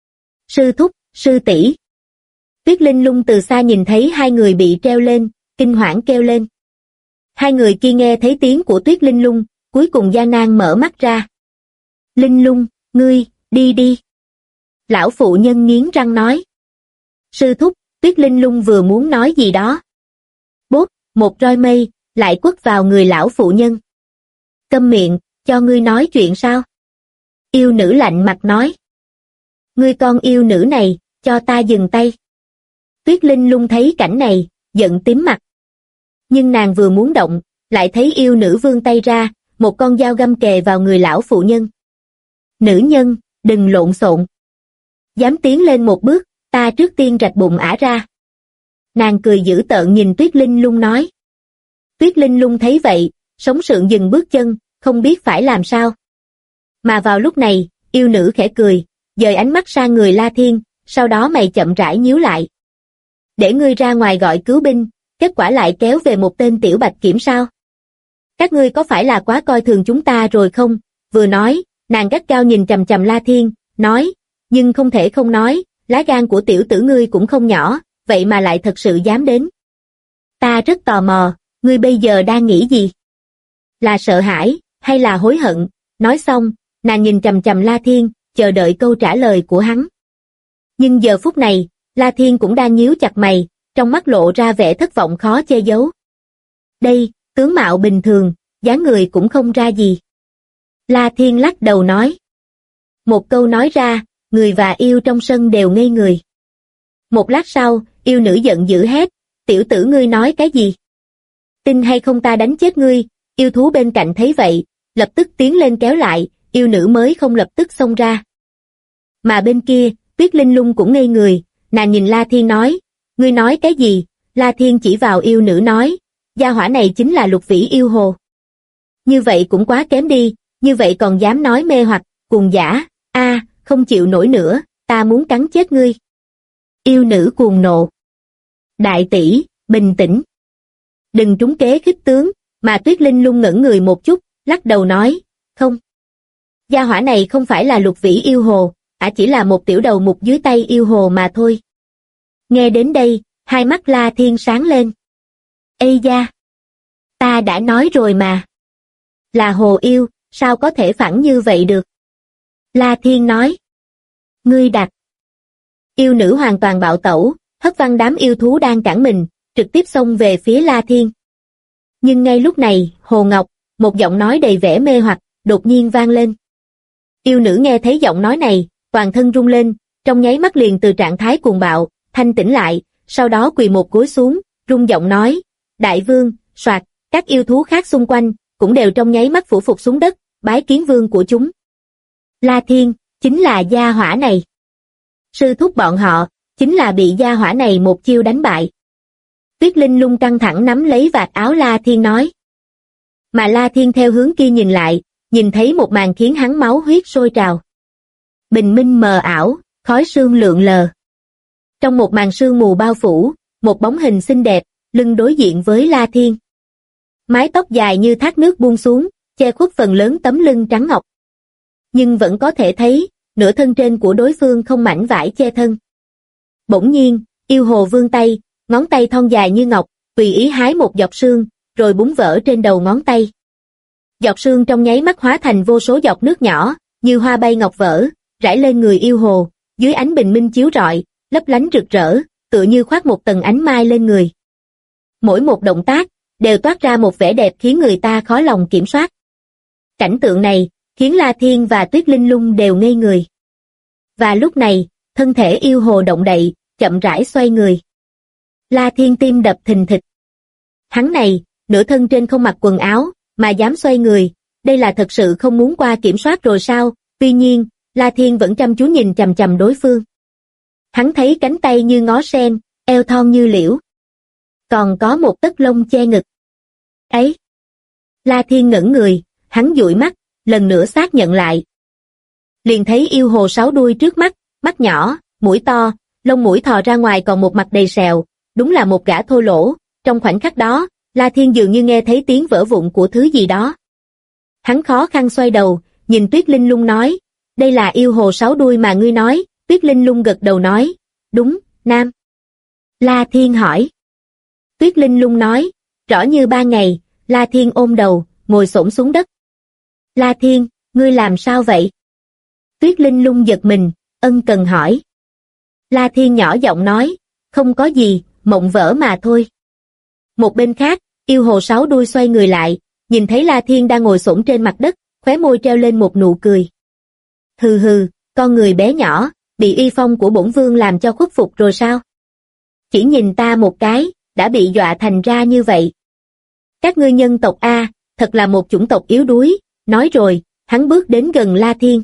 Sư thúc, sư tỷ. Tuyết Linh Lung từ xa nhìn thấy hai người bị treo lên, kinh hoảng kêu lên. Hai người kia nghe thấy tiếng của Tuyết Linh Lung, cuối cùng gian nan mở mắt ra. Linh Lung, ngươi, đi đi. Lão phụ nhân nghiến răng nói. Sư thúc, Tuyết Linh Lung vừa muốn nói gì đó. Bốp, một roi mây, lại quất vào người lão phụ nhân. Câm miệng, cho ngươi nói chuyện sao? Yêu nữ lạnh mặt nói. Ngươi con yêu nữ này, cho ta dừng tay. Tuyết Linh Lung thấy cảnh này, giận tím mặt. Nhưng nàng vừa muốn động, lại thấy yêu nữ vươn tay ra, một con dao găm kề vào người lão phụ nhân. Nữ nhân, đừng lộn xộn. Dám tiến lên một bước, ta trước tiên rạch bụng ả ra. Nàng cười dữ tợn nhìn Tuyết Linh Lung nói. Tuyết Linh Lung thấy vậy, sống sượng dừng bước chân, không biết phải làm sao. Mà vào lúc này, yêu nữ khẽ cười, dời ánh mắt sang người La Thiên, sau đó mày chậm rãi nhíu lại. Để ngươi ra ngoài gọi cứu binh, kết quả lại kéo về một tên tiểu bạch kiểm sao? Các ngươi có phải là quá coi thường chúng ta rồi không? Vừa nói, nàng gắt gao nhìn chằm chằm La Thiên, nói, nhưng không thể không nói, lá gan của tiểu tử ngươi cũng không nhỏ, vậy mà lại thật sự dám đến. Ta rất tò mò, ngươi bây giờ đang nghĩ gì? Là sợ hãi, hay là hối hận? Nói xong, nàng nhìn chằm chằm La Thiên, chờ đợi câu trả lời của hắn. Nhưng giờ phút này, La Thiên cũng đang nhíu chặt mày, trong mắt lộ ra vẻ thất vọng khó che giấu. Đây, tướng mạo bình thường, dáng người cũng không ra gì. La Thiên lắc đầu nói. Một câu nói ra, người và yêu trong sân đều ngây người. Một lát sau, yêu nữ giận dữ hét, tiểu tử ngươi nói cái gì? Tin hay không ta đánh chết ngươi, yêu thú bên cạnh thấy vậy, lập tức tiến lên kéo lại, yêu nữ mới không lập tức xông ra. Mà bên kia, Tuyết Linh Lung cũng ngây người, nàng nhìn La Thiên nói, ngươi nói cái gì? La Thiên chỉ vào yêu nữ nói, gia hỏa này chính là Lục Vĩ yêu hồ. Như vậy cũng quá kém đi, như vậy còn dám nói mê hoặc, cuồng dã, không chịu nổi nữa, ta muốn cắn chết ngươi. Yêu nữ cuồng nộ. Đại tỷ, bình tĩnh. Đừng trúng kế khích tướng, mà Tuyết Linh Lung ngẩn người một chút, lắc đầu nói, không. Gia hỏa này không phải là Lục Vĩ yêu hồ, chỉ là một tiểu đầu mục dưới tay yêu hồ mà thôi. Nghe đến đây, hai mắt La Thiên sáng lên. Ây da! Ta đã nói rồi mà. Là hồ yêu, sao có thể phản như vậy được? La Thiên nói. Ngươi đặt. Yêu nữ hoàn toàn bạo tẩu, hất văng đám yêu thú đang cản mình, trực tiếp xông về phía La Thiên. Nhưng ngay lúc này, Hồ Ngọc, một giọng nói đầy vẻ mê hoặc, đột nhiên vang lên. Yêu nữ nghe thấy giọng nói này, toàn thân rung lên, trong nháy mắt liền từ trạng thái cuồng bạo, thanh tỉnh lại, sau đó quỳ một gối xuống, rung giọng nói, Đại vương, soạt, các yêu thú khác xung quanh, cũng đều trong nháy mắt phủ phục xuống đất, bái kiến vương của chúng. La Thiên, chính là gia hỏa này. Sư thúc bọn họ, chính là bị gia hỏa này một chiêu đánh bại. Tuyết Linh Lung căng thẳng nắm lấy vạt áo La Thiên nói. Mà La Thiên theo hướng kia nhìn lại, nhìn thấy một màn khiến hắn máu huyết sôi trào. Bình minh mờ ảo, khói sương lượn lờ. Trong một màn sương mù bao phủ, một bóng hình xinh đẹp, lưng đối diện với La Thiên. Mái tóc dài như thác nước buông xuống, che khuất phần lớn tấm lưng trắng ngọc. Nhưng vẫn có thể thấy, nửa thân trên của đối phương không mảnh vải che thân. Bỗng nhiên, yêu hồ vươn tay, ngón tay thon dài như ngọc, tùy ý hái một giọt sương, rồi búng vỡ trên đầu ngón tay. Giọt sương trong nháy mắt hóa thành vô số giọt nước nhỏ, như hoa bay ngọc vỡ, rải lên người yêu hồ, dưới ánh bình minh chiếu rọi, lấp lánh rực rỡ, tựa như khoác một tầng ánh mai lên người. Mỗi một động tác, đều toát ra một vẻ đẹp khiến người ta khó lòng kiểm soát. Cảnh tượng này, khiến La Thiên và Tuyết Linh Lung đều ngây người. Và lúc này, thân thể yêu hồ động đậy, chậm rãi xoay người. La Thiên tim đập thình thịch. Hắn này, nửa thân trên không mặc quần áo, mà dám xoay người, đây là thật sự không muốn qua kiểm soát rồi sao? Tuy nhiên, La Thiên vẫn chăm chú nhìn chằm chằm đối phương. Hắn thấy cánh tay như ngó sen, eo thon như liễu. Còn có một tấc lông che ngực. Ấy! La Thiên ngẩn người, hắn dụi mắt, lần nữa xác nhận lại. Liền thấy yêu hồ sáu đuôi trước mắt, mắt nhỏ, mũi to, lông mũi thò ra ngoài còn một mặt đầy sẹo, đúng là một gã thô lỗ. Trong khoảnh khắc đó, La Thiên dường như nghe thấy tiếng vỡ vụn của thứ gì đó. Hắn khó khăn xoay đầu, nhìn Tuyết Linh Lung nói, đây là yêu hồ sáu đuôi mà ngươi nói. Tuyết Linh Lung gật đầu nói, đúng, nam. La Thiên hỏi. Tuyết Linh Lung nói, rõ như ban ngày. La Thiên ôm đầu, ngồi xổm xuống đất. La Thiên, ngươi làm sao vậy? Tuyết Linh Lung giật mình, ân cần hỏi. La Thiên nhỏ giọng nói, không có gì, mộng vỡ mà thôi. Một bên khác, yêu hồ sáu đuôi xoay người lại, nhìn thấy La Thiên đang ngồi xổm trên mặt đất, khóe môi treo lên một nụ cười. Hừ hừ, con người bé nhỏ, bị uy phong của bổn vương làm cho khuất phục rồi sao? Chỉ nhìn ta một cái, đã bị dọa thành ra như vậy. Các ngươi nhân tộc A, thật là một chủng tộc yếu đuối, nói rồi, hắn bước đến gần La Thiên.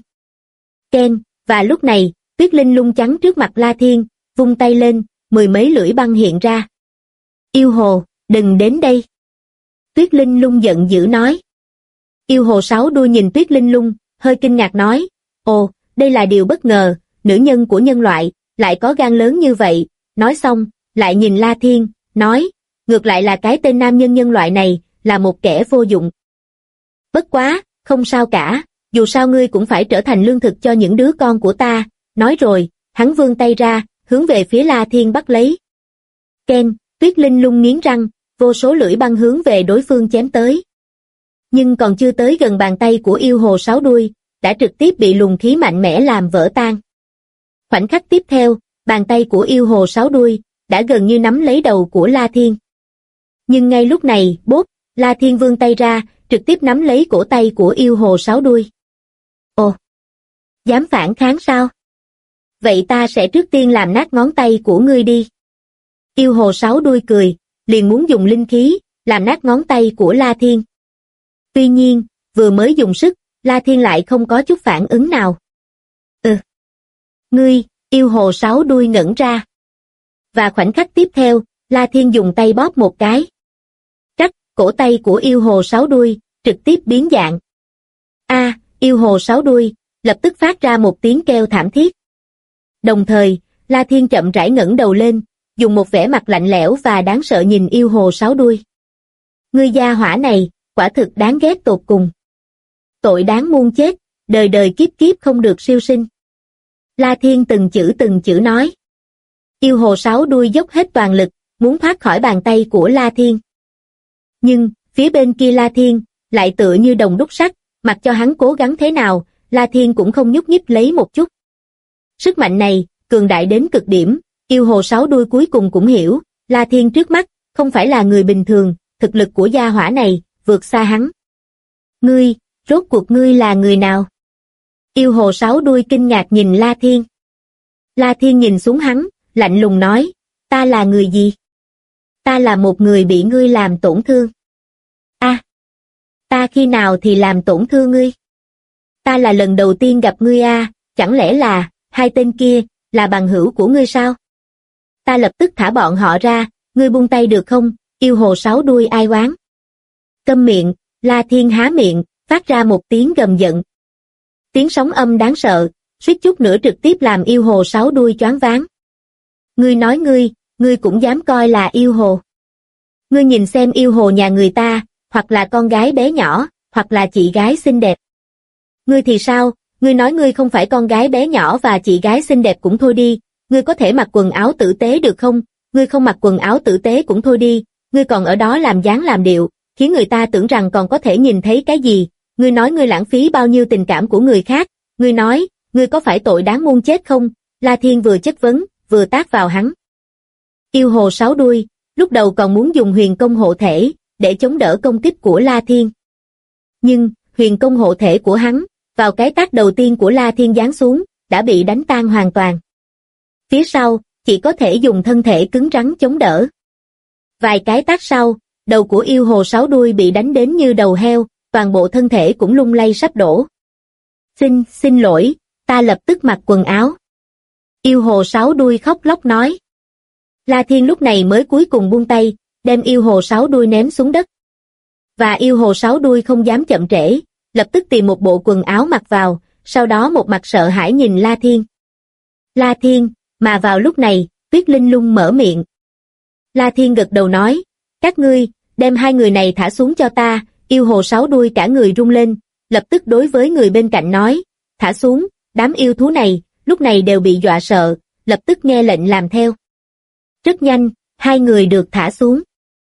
Ken, và lúc này, Tuyết Linh Lung trắng trước mặt La Thiên, vung tay lên, mười mấy lưỡi băng hiện ra. Yêu hồ, đừng đến đây. Tuyết Linh Lung giận dữ nói. Yêu hồ sáu đuôi nhìn Tuyết Linh Lung, hơi kinh ngạc nói, ồ, đây là điều bất ngờ, nữ nhân của nhân loại, lại có gan lớn như vậy. Nói xong, lại nhìn La Thiên, nói, ngược lại là cái tên nam nhân nhân loại này, là một kẻ vô dụng. Bất quá, không sao cả, dù sao ngươi cũng phải trở thành lương thực cho những đứa con của ta. Nói rồi, hắn vươn tay ra, hướng về phía La Thiên bắt lấy. Ken, Tuyết Linh Lung nghiến răng, vô số lưỡi băng hướng về đối phương chém tới. Nhưng còn chưa tới gần bàn tay của yêu hồ sáu đuôi, đã trực tiếp bị luồng khí mạnh mẽ làm vỡ tan. Khoảnh khắc tiếp theo, bàn tay của yêu hồ sáu đuôi, đã gần như nắm lấy đầu của La Thiên. Nhưng ngay lúc này, bốp, La Thiên vươn tay ra, trực tiếp nắm lấy cổ tay của yêu hồ sáu đuôi. Ồ! Dám phản kháng sao? Vậy ta sẽ trước tiên làm nát ngón tay của ngươi đi. Yêu hồ sáu đuôi cười, liền muốn dùng linh khí, làm nát ngón tay của La Thiên. Tuy nhiên, vừa mới dùng sức, La Thiên lại không có chút phản ứng nào. Ngươi, yêu hồ sáu đuôi ngẩn ra. Và khoảnh khắc tiếp theo, La Thiên dùng tay bóp một cái. Trách, cổ tay của yêu hồ sáu đuôi, trực tiếp biến dạng. Yêu hồ sáu đuôi, lập tức phát ra một tiếng kêu thảm thiết. Đồng thời, La Thiên chậm rãi ngẩng đầu lên, dùng một vẻ mặt lạnh lẽo và đáng sợ nhìn yêu hồ sáu đuôi. Ngươi gia hỏa này, quả thực đáng ghét tột cùng. Tội đáng muôn chết, đời đời kiếp kiếp không được siêu sinh. La Thiên từng chữ nói. Yêu hồ sáu đuôi dốc hết toàn lực, muốn thoát khỏi bàn tay của La Thiên. Nhưng, phía bên kia La Thiên, lại tựa như đồng đúc sắt, mặc cho hắn cố gắng thế nào, La Thiên cũng không nhúc nhích lấy một chút. Sức mạnh này, cường đại đến cực điểm, yêu hồ sáu đuôi cuối cùng cũng hiểu, La Thiên trước mắt, không phải là người bình thường, thực lực của gia hỏa này, vượt xa hắn. Ngươi, rốt cuộc ngươi là người nào? Yêu hồ sáu đuôi kinh ngạc nhìn La Thiên. La Thiên nhìn xuống hắn, lạnh lùng nói, ta là người gì? Ta là một người bị ngươi làm tổn thương. A, ta khi nào thì làm tổn thương ngươi? Ta là lần đầu tiên gặp ngươi a, chẳng lẽ là, hai tên kia, là bằng hữu của ngươi sao? Ta lập tức thả bọn họ ra, ngươi buông tay được không? Yêu hồ sáu đuôi ai oán. Câm miệng, La Thiên há miệng, phát ra một tiếng gầm giận. Tiếng sóng âm đáng sợ, suýt chút nữa trực tiếp làm yêu hồ sáu đuôi choáng váng. Ngươi nói ngươi cũng dám coi là yêu hồ. Ngươi nhìn xem yêu hồ nhà người ta, hoặc là con gái bé nhỏ, hoặc là chị gái xinh đẹp. Ngươi thì sao, ngươi nói ngươi không phải con gái bé nhỏ và chị gái xinh đẹp cũng thôi đi, ngươi có thể mặc quần áo tử tế được không, ngươi không mặc quần áo tử tế cũng thôi đi, ngươi còn ở đó làm dáng làm điệu, khiến người ta tưởng rằng còn có thể nhìn thấy cái gì, ngươi nói ngươi lãng phí bao nhiêu tình cảm của người khác, ngươi nói, ngươi có phải tội đáng muôn chết không? La Thiên vừa chất vấn, vừa tát vào hắn. Yêu hồ sáu đuôi, lúc đầu còn muốn dùng huyền công hộ thể, để chống đỡ công kích của La Thiên. Nhưng, huyền công hộ thể của hắn, vào cái tát đầu tiên của La Thiên giáng xuống, đã bị đánh tan hoàn toàn. Phía sau, chỉ có thể dùng thân thể cứng rắn chống đỡ. Vài cái tát sau, đầu của yêu hồ sáu đuôi bị đánh đến như đầu heo, toàn bộ thân thể cũng lung lay sắp đổ. Xin lỗi, ta lập tức mặc quần áo. Yêu hồ sáu đuôi khóc lóc nói. La Thiên lúc này mới cuối cùng buông tay, đem yêu hồ sáu đuôi ném xuống đất. Và yêu hồ sáu đuôi không dám chậm trễ, lập tức tìm một bộ quần áo mặc vào, sau đó một mặt sợ hãi nhìn La Thiên. La Thiên, mà vào lúc này, Tuyết Linh Lung mở miệng. La Thiên gật đầu nói, các ngươi, đem hai người này thả xuống cho ta, yêu hồ sáu đuôi cả người rung lên, lập tức đối với người bên cạnh nói, thả xuống, đám yêu thú này, lúc này đều bị dọa sợ, lập tức nghe lệnh làm theo. Rất nhanh, hai người được thả xuống.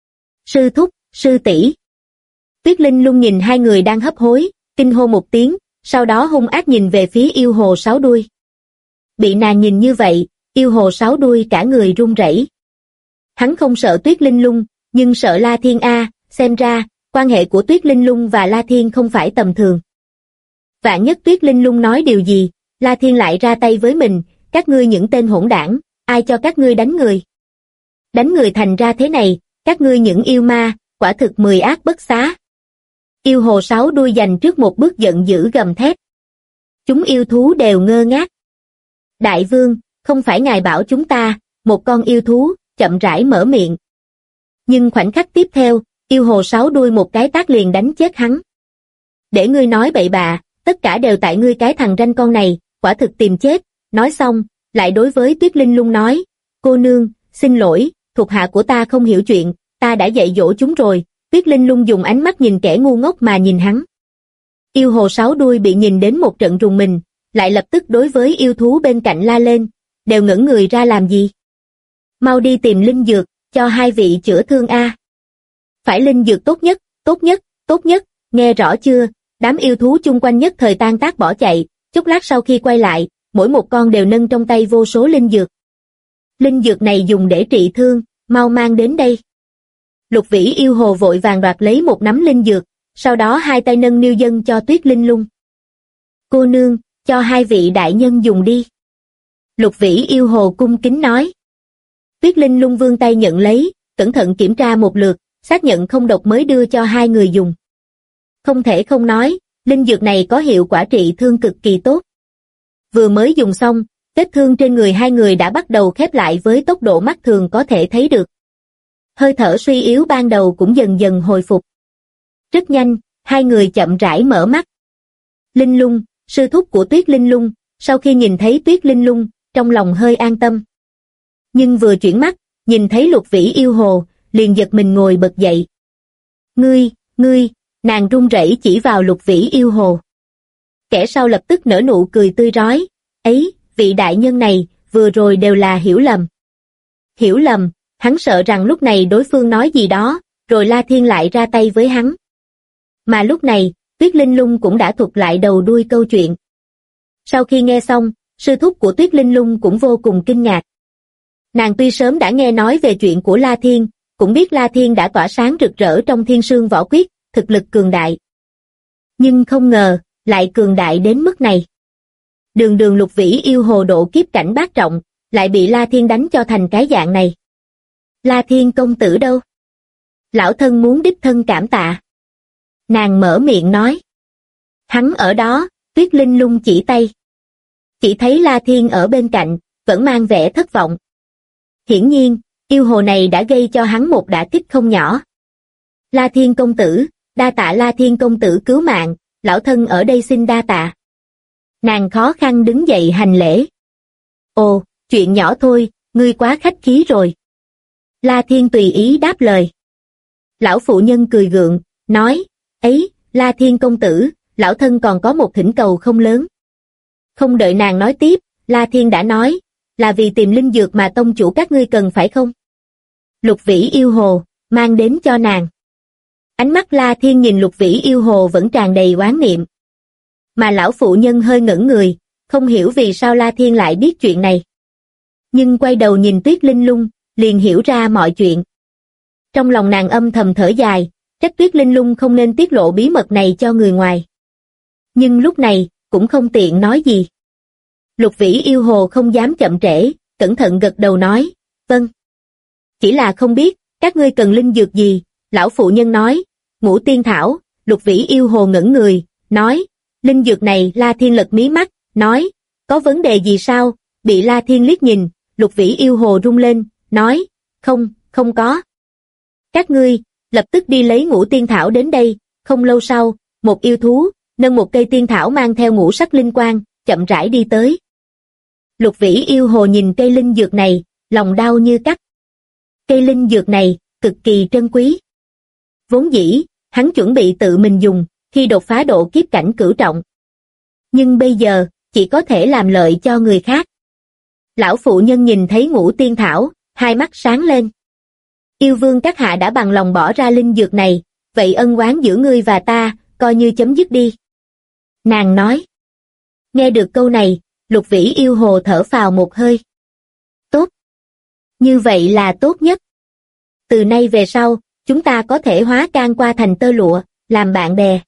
Sư thúc, sư tỷ. Tuyết Linh Lung nhìn hai người đang hấp hối, kinh hô một tiếng, sau đó hung ác nhìn về phía yêu hồ sáu đuôi. Bị nàng nhìn như vậy, yêu hồ sáu đuôi cả người run rẩy. Hắn không sợ Tuyết Linh Lung, nhưng sợ La Thiên a, xem ra, quan hệ của Tuyết Linh Lung và La Thiên không phải tầm thường. Vạn nhất Tuyết Linh Lung nói điều gì, La Thiên lại ra tay với mình, các ngươi những tên hỗn đảng, ai cho các ngươi đánh người? Đánh người thành ra thế này, các ngươi những yêu ma, quả thực 10 ác bất xá. Yêu hồ sáu đuôi dành trước một bước giận dữ gầm thét. Chúng yêu thú đều ngơ ngác. Đại vương, không phải ngài bảo chúng ta, một con yêu thú, chậm rãi mở miệng. Nhưng khoảnh khắc tiếp theo, yêu hồ sáu đuôi một cái tát liền đánh chết hắn. Để ngươi nói bậy bạ, tất cả đều tại ngươi cái thằng ranh con này, quả thực tìm chết. Nói xong, lại đối với Tuyết Linh Lung nói, cô nương, xin lỗi, thuộc hạ của ta không hiểu chuyện, ta đã dạy dỗ chúng rồi. Tuyết Linh Lung dùng ánh mắt nhìn kẻ ngu ngốc mà nhìn hắn. Yêu hồ sáu đuôi bị nhìn đến một trận rùng mình, lại lập tức đối với yêu thú bên cạnh la lên, đều ngẩn người ra làm gì? Mau đi tìm linh dược, cho hai vị chữa thương a. Phải linh dược tốt nhất, tốt nhất, tốt nhất, nghe rõ chưa? Đám yêu thú chung quanh nhất thời tan tác bỏ chạy, chốc lát sau khi quay lại, mỗi một con đều nâng trong tay vô số linh dược. Linh dược này dùng để trị thương, mau mang đến đây. Lục Vĩ yêu hồ vội vàng đoạt lấy một nắm linh dược, sau đó hai tay nâng niu dâng cho Tuyết Linh Lung. Cô nương, cho hai vị đại nhân dùng đi. Lục Vĩ yêu hồ cung kính nói. Tuyết Linh Lung vươn tay nhận lấy, cẩn thận kiểm tra một lượt, xác nhận không độc mới đưa cho hai người dùng. Không thể không nói, linh dược này có hiệu quả trị thương cực kỳ tốt. Vừa mới dùng xong, vết thương trên người hai người đã bắt đầu khép lại với tốc độ mắt thường có thể thấy được. Hơi thở suy yếu ban đầu cũng dần dần hồi phục. Rất nhanh, hai người chậm rãi mở mắt. Linh Lung, sư thúc của Tuyết Linh Lung, sau khi nhìn thấy Tuyết Linh Lung, trong lòng hơi an tâm. Nhưng vừa chuyển mắt, nhìn thấy Lục Vĩ yêu hồ, liền giật mình ngồi bật dậy. Ngươi, nàng run rẩy chỉ vào Lục Vĩ yêu hồ. Kẻ sau lập tức nở nụ cười tươi rói, ấy, vị đại nhân này, vừa rồi đều là hiểu lầm. hiểu lầm, hắn sợ rằng lúc này đối phương nói gì đó, rồi La Thiên lại ra tay với hắn. Mà lúc này, Tuyết Linh Lung cũng đã thuật lại đầu đuôi câu chuyện. Sau khi nghe xong, sư thúc của Tuyết Linh Lung cũng vô cùng kinh ngạc. Nàng tuy sớm đã nghe nói về chuyện của La Thiên, cũng biết La Thiên đã tỏa sáng rực rỡ trong Thiên Sương Võ Quyết, thực lực cường đại. Nhưng không ngờ, lại cường đại đến mức này. Đường đường Lục Vĩ yêu hồ độ kiếp cảnh bát trọng, lại bị La Thiên đánh cho thành cái dạng này. La Thiên công tử đâu? Lão thân muốn đích thân cảm tạ. Nàng mở miệng nói. Hắn ở đó, Tuyết Linh Lung chỉ tay. Chỉ thấy La Thiên ở bên cạnh, vẫn mang vẻ thất vọng. Hiển nhiên, yêu hồ này đã gây cho hắn một đả kích không nhỏ. La Thiên công tử, đa tạ La Thiên công tử cứu mạng, lão thân ở đây xin đa tạ. Nàng khó khăn đứng dậy hành lễ. Ồ, chuyện nhỏ thôi, ngươi quá khách khí rồi. La Thiên tùy ý đáp lời. Lão phụ nhân cười gượng, nói, ấy, La Thiên công tử, lão thân còn có một thỉnh cầu không lớn. Không đợi nàng nói tiếp, La Thiên đã nói, là vì tìm linh dược mà tông chủ các ngươi cần phải không? Lục Vĩ yêu hồ, mang đến cho nàng. Ánh mắt La Thiên nhìn Lục Vĩ yêu hồ vẫn tràn đầy oán niệm. Mà lão phụ nhân hơi ngẩn người, không hiểu vì sao La Thiên lại biết chuyện này. Nhưng quay đầu nhìn Tuyết Linh Lung, liền hiểu ra mọi chuyện. Trong lòng nàng âm thầm thở dài, trách Tuyết Linh Lung không nên tiết lộ bí mật này cho người ngoài. Nhưng lúc này, cũng không tiện nói gì. Lục Vĩ yêu hồ không dám chậm trễ, cẩn thận gật đầu nói, vâng. Chỉ là không biết, các ngươi cần linh dược gì, lão phụ nhân nói, Ngũ Tiên Thảo. Lục Vĩ yêu hồ ngẩn người, nói, linh dược này. La Thiên lật mí mắt, nói, có vấn đề gì sao? Bị La Thiên liếc nhìn, Lục Vĩ yêu hồ rung lên, nói, không có. Các ngươi, lập tức đi lấy Ngũ Tiên Thảo đến đây. Không lâu sau, một yêu thú, nâng một cây tiên thảo mang theo ngũ sắc linh quang, chậm rãi đi tới. Lục Vĩ yêu hồ nhìn cây linh dược này, lòng đau như cắt. Cây linh dược này, cực kỳ trân quý. Vốn dĩ, hắn chuẩn bị tự mình dùng, khi đột phá độ kiếp cảnh cửu trọng. Nhưng bây giờ, chỉ có thể làm lợi cho người khác. Lão phụ nhân nhìn thấy Ngũ Tiên Thảo, hai mắt sáng lên. Yêu vương các hạ đã bằng lòng bỏ ra linh dược này, vậy ân oán giữa ngươi và ta, coi như chấm dứt đi. Nàng nói. Nghe được câu này, Lục Vĩ yêu hồ thở phào một hơi. Tốt. Như vậy là tốt nhất. Từ nay về sau, chúng ta có thể hóa can qua thành tơ lụa, làm bạn bè.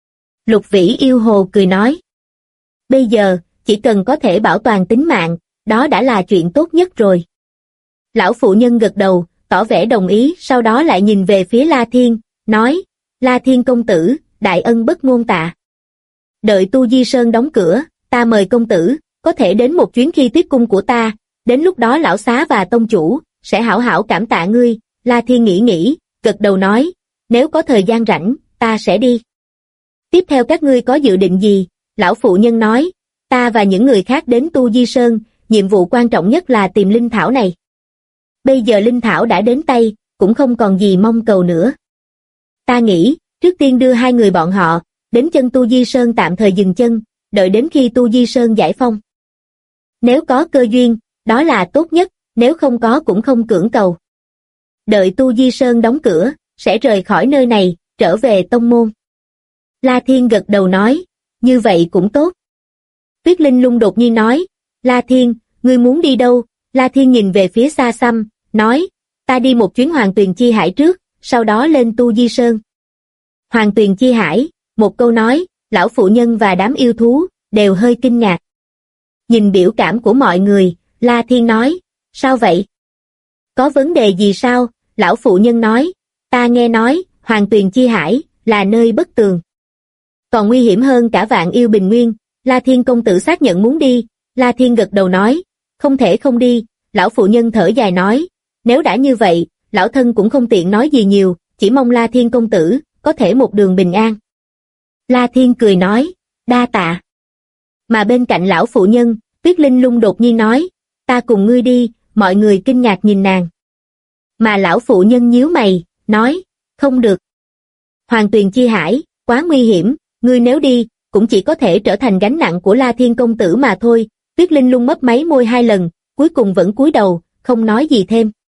Lục Vĩ yêu hồ cười nói. Bây giờ, chỉ cần có thể bảo toàn tính mạng, đó đã là chuyện tốt nhất rồi. Lão phụ nhân gật đầu, tỏ vẻ đồng ý, sau đó lại nhìn về phía La Thiên, nói, La Thiên công tử, đại ân bất ngôn tạ. Đợi Tu Di Sơn đóng cửa, ta mời công tử, có thể đến một chuyến khi tuyết cung của ta, đến lúc đó lão xá và tông chủ, sẽ hảo hảo cảm tạ ngươi. La Thiên nghĩ, gật đầu nói, nếu có thời gian rảnh, ta sẽ đi. Tiếp theo các ngươi có dự định gì? Lão phụ nhân nói, ta và những người khác đến Tu Di Sơn, nhiệm vụ quan trọng nhất là tìm linh thảo này. Bây giờ linh thảo đã đến tay, cũng không còn gì mong cầu nữa. Ta nghĩ, trước tiên đưa hai người bọn họ, đến chân Tu Di Sơn tạm thời dừng chân, đợi đến khi Tu Di Sơn giải phong. Nếu có cơ duyên, đó là tốt nhất, nếu không có cũng không cưỡng cầu. Đợi Tu Di Sơn đóng cửa, sẽ rời khỏi nơi này, trở về tông môn. La Thiên gật đầu nói, như vậy cũng tốt. Tuyết Linh Lung đột nhiên nói, La Thiên, ngươi muốn đi đâu? La Thiên nhìn về phía xa xăm, nói, ta đi một chuyến Hoàng Tuyền Chi Hải trước, sau đó lên Tu Di Sơn. Hoàng Tuyền Chi Hải, một câu nói, lão phụ nhân và đám yêu thú, đều hơi kinh ngạc. Nhìn biểu cảm của mọi người, La Thiên nói, sao vậy? Có vấn đề gì sao? Lão phụ nhân nói, ta nghe nói, Hoàng Tuyền Chi Hải, là nơi bất tường. Còn nguy hiểm hơn cả Vạn Yêu Bình Nguyên. La Thiên công tử xác nhận muốn đi. La Thiên gật đầu nói, không thể không đi. Lão phụ nhân thở dài nói, nếu đã như vậy, lão thân cũng không tiện nói gì nhiều, chỉ mong La Thiên công tử, có thể một đường bình an. La Thiên cười nói, đa tạ. Mà bên cạnh lão phụ nhân, Tuyết Linh Lung đột nhiên nói, ta cùng ngươi đi. Mọi người kinh ngạc nhìn nàng. Mà lão phụ nhân nhíu mày, nói, không được. Hoàng Tuyền Chi Hải, quá nguy hiểm, ngươi nếu đi, cũng chỉ có thể trở thành gánh nặng của La Thiên công tử mà thôi. Tuyết Linh Lung mấp máy môi hai lần, cuối cùng vẫn cúi đầu, không nói gì thêm.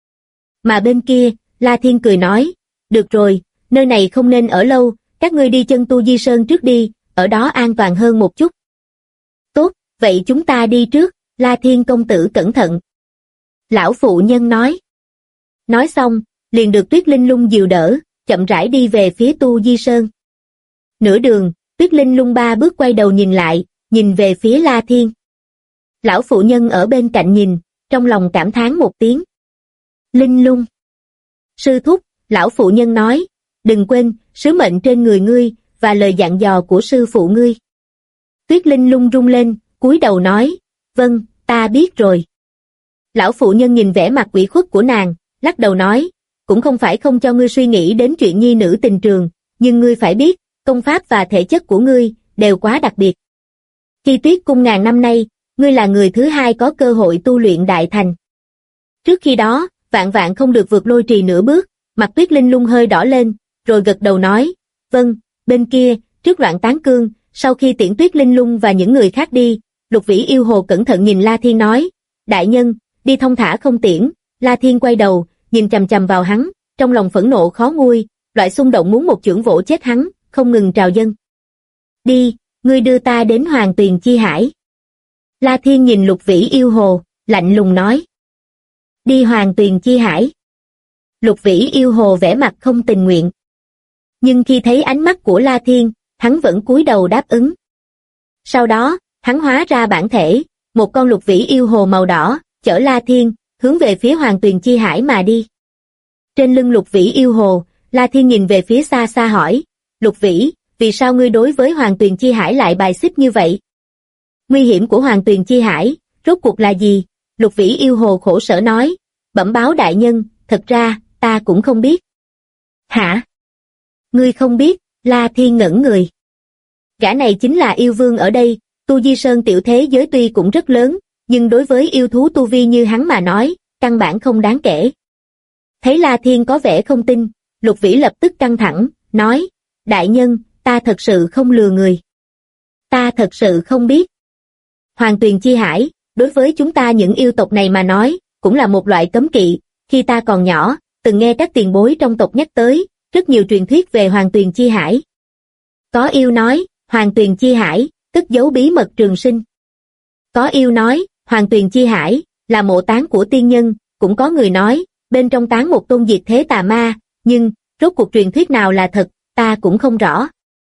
Mà bên kia, La Thiên cười nói, được rồi, nơi này không nên ở lâu, các ngươi đi chân Tu Di Sơn trước đi, ở đó an toàn hơn một chút. Tốt, vậy chúng ta đi trước, La Thiên công tử cẩn thận. Lão phụ nhân nói. Nói xong, liền được Tuyết Linh Lung dìu đỡ, chậm rãi đi về phía Tu Di Sơn. Nửa đường, Tuyết Linh Lung ba bước quay đầu nhìn lại, nhìn về phía La Thiên. Lão phụ nhân ở bên cạnh nhìn, trong lòng cảm thán một tiếng. Linh Lung. Sư thúc, lão phụ nhân nói, đừng quên, sứ mệnh trên người ngươi, và lời dặn dò của sư phụ ngươi. Tuyết Linh Lung rung lên, cúi đầu nói, vâng, ta biết rồi. Lão phụ nhân nhìn vẻ mặt ủy khuất của nàng, lắc đầu nói, cũng không phải không cho ngươi suy nghĩ đến chuyện nhi nữ tình trường, nhưng ngươi phải biết, công pháp và thể chất của ngươi, đều quá đặc biệt. Khi Tuyết Cung ngàn năm nay, ngươi là người thứ hai có cơ hội tu luyện đại thành. Trước khi đó, vạn vạn không được vượt lôi trì nửa bước, mặt Tuyết Linh Lung hơi đỏ lên, rồi gật đầu nói, vâng, bên kia, trước loạn tán cương, sau khi tiễn Tuyết Linh Lung và những người khác đi, Lục Vĩ Yêu Hồ cẩn thận nhìn La Thiên nói, đại nhân, đi thông thả không tiễn. La Thiên quay đầu, nhìn chằm chằm vào hắn, trong lòng phẫn nộ khó nguôi, loại xung động muốn một chưởng vỗ chết hắn, không ngừng trào dâng. Đi, ngươi đưa ta đến Hoàng Tuyền Chi Hải. La Thiên nhìn Lục Vĩ Yêu Hồ, lạnh lùng nói. Đi Hoàng Tuyền Chi Hải. Lục Vĩ Yêu Hồ vẻ mặt không tình nguyện. Nhưng khi thấy ánh mắt của La Thiên, hắn vẫn cúi đầu đáp ứng. Sau đó, hắn hóa ra bản thể, một con Lục Vĩ Yêu Hồ màu đỏ, chở La Thiên, hướng về phía Hoàng Tuyền Chi Hải mà đi. Trên lưng Lục Vĩ Yêu Hồ, La Thiên nhìn về phía xa xa hỏi, Lục Vĩ, vì sao ngươi đối với Hoàng Tuyền Chi Hải lại bài xích như vậy? Nguy hiểm của Hoàng Tuyền Chi Hải, rốt cuộc là gì? Lục Vĩ Yêu Hồ khổ sở nói, bẩm báo đại nhân, thật ra, ta cũng không biết. Hả? Ngươi không biết? La Thiên ngẩn người. Gã này chính là yêu vương ở đây, Tu Di Sơn tiểu thế giới tuy cũng rất lớn, nhưng đối với yêu thú tu vi như hắn mà nói, căn bản không đáng kể. Thấy La Thiên có vẻ không tin, Lục Vĩ lập tức căng thẳng, nói, đại nhân, ta thật sự không lừa người. Ta thật sự không biết. Hoàng Tuyền Chi Hải, đối với chúng ta những yêu tộc này mà nói, cũng là một loại cấm kỵ, khi ta còn nhỏ, từng nghe các tiền bối trong tộc nhắc tới, rất nhiều truyền thuyết về Hoàng Tuyền Chi Hải. Có yêu nói, Hoàng Tuyền Chi Hải, cất giấu bí mật trường sinh. Có yêu nói, Hoàng Tuyền Chi Hải, là mộ táng của tiên nhân, cũng có người nói, bên trong táng một tôn diệt thế tà ma, nhưng, rốt cuộc truyền thuyết nào là thật, ta cũng không rõ.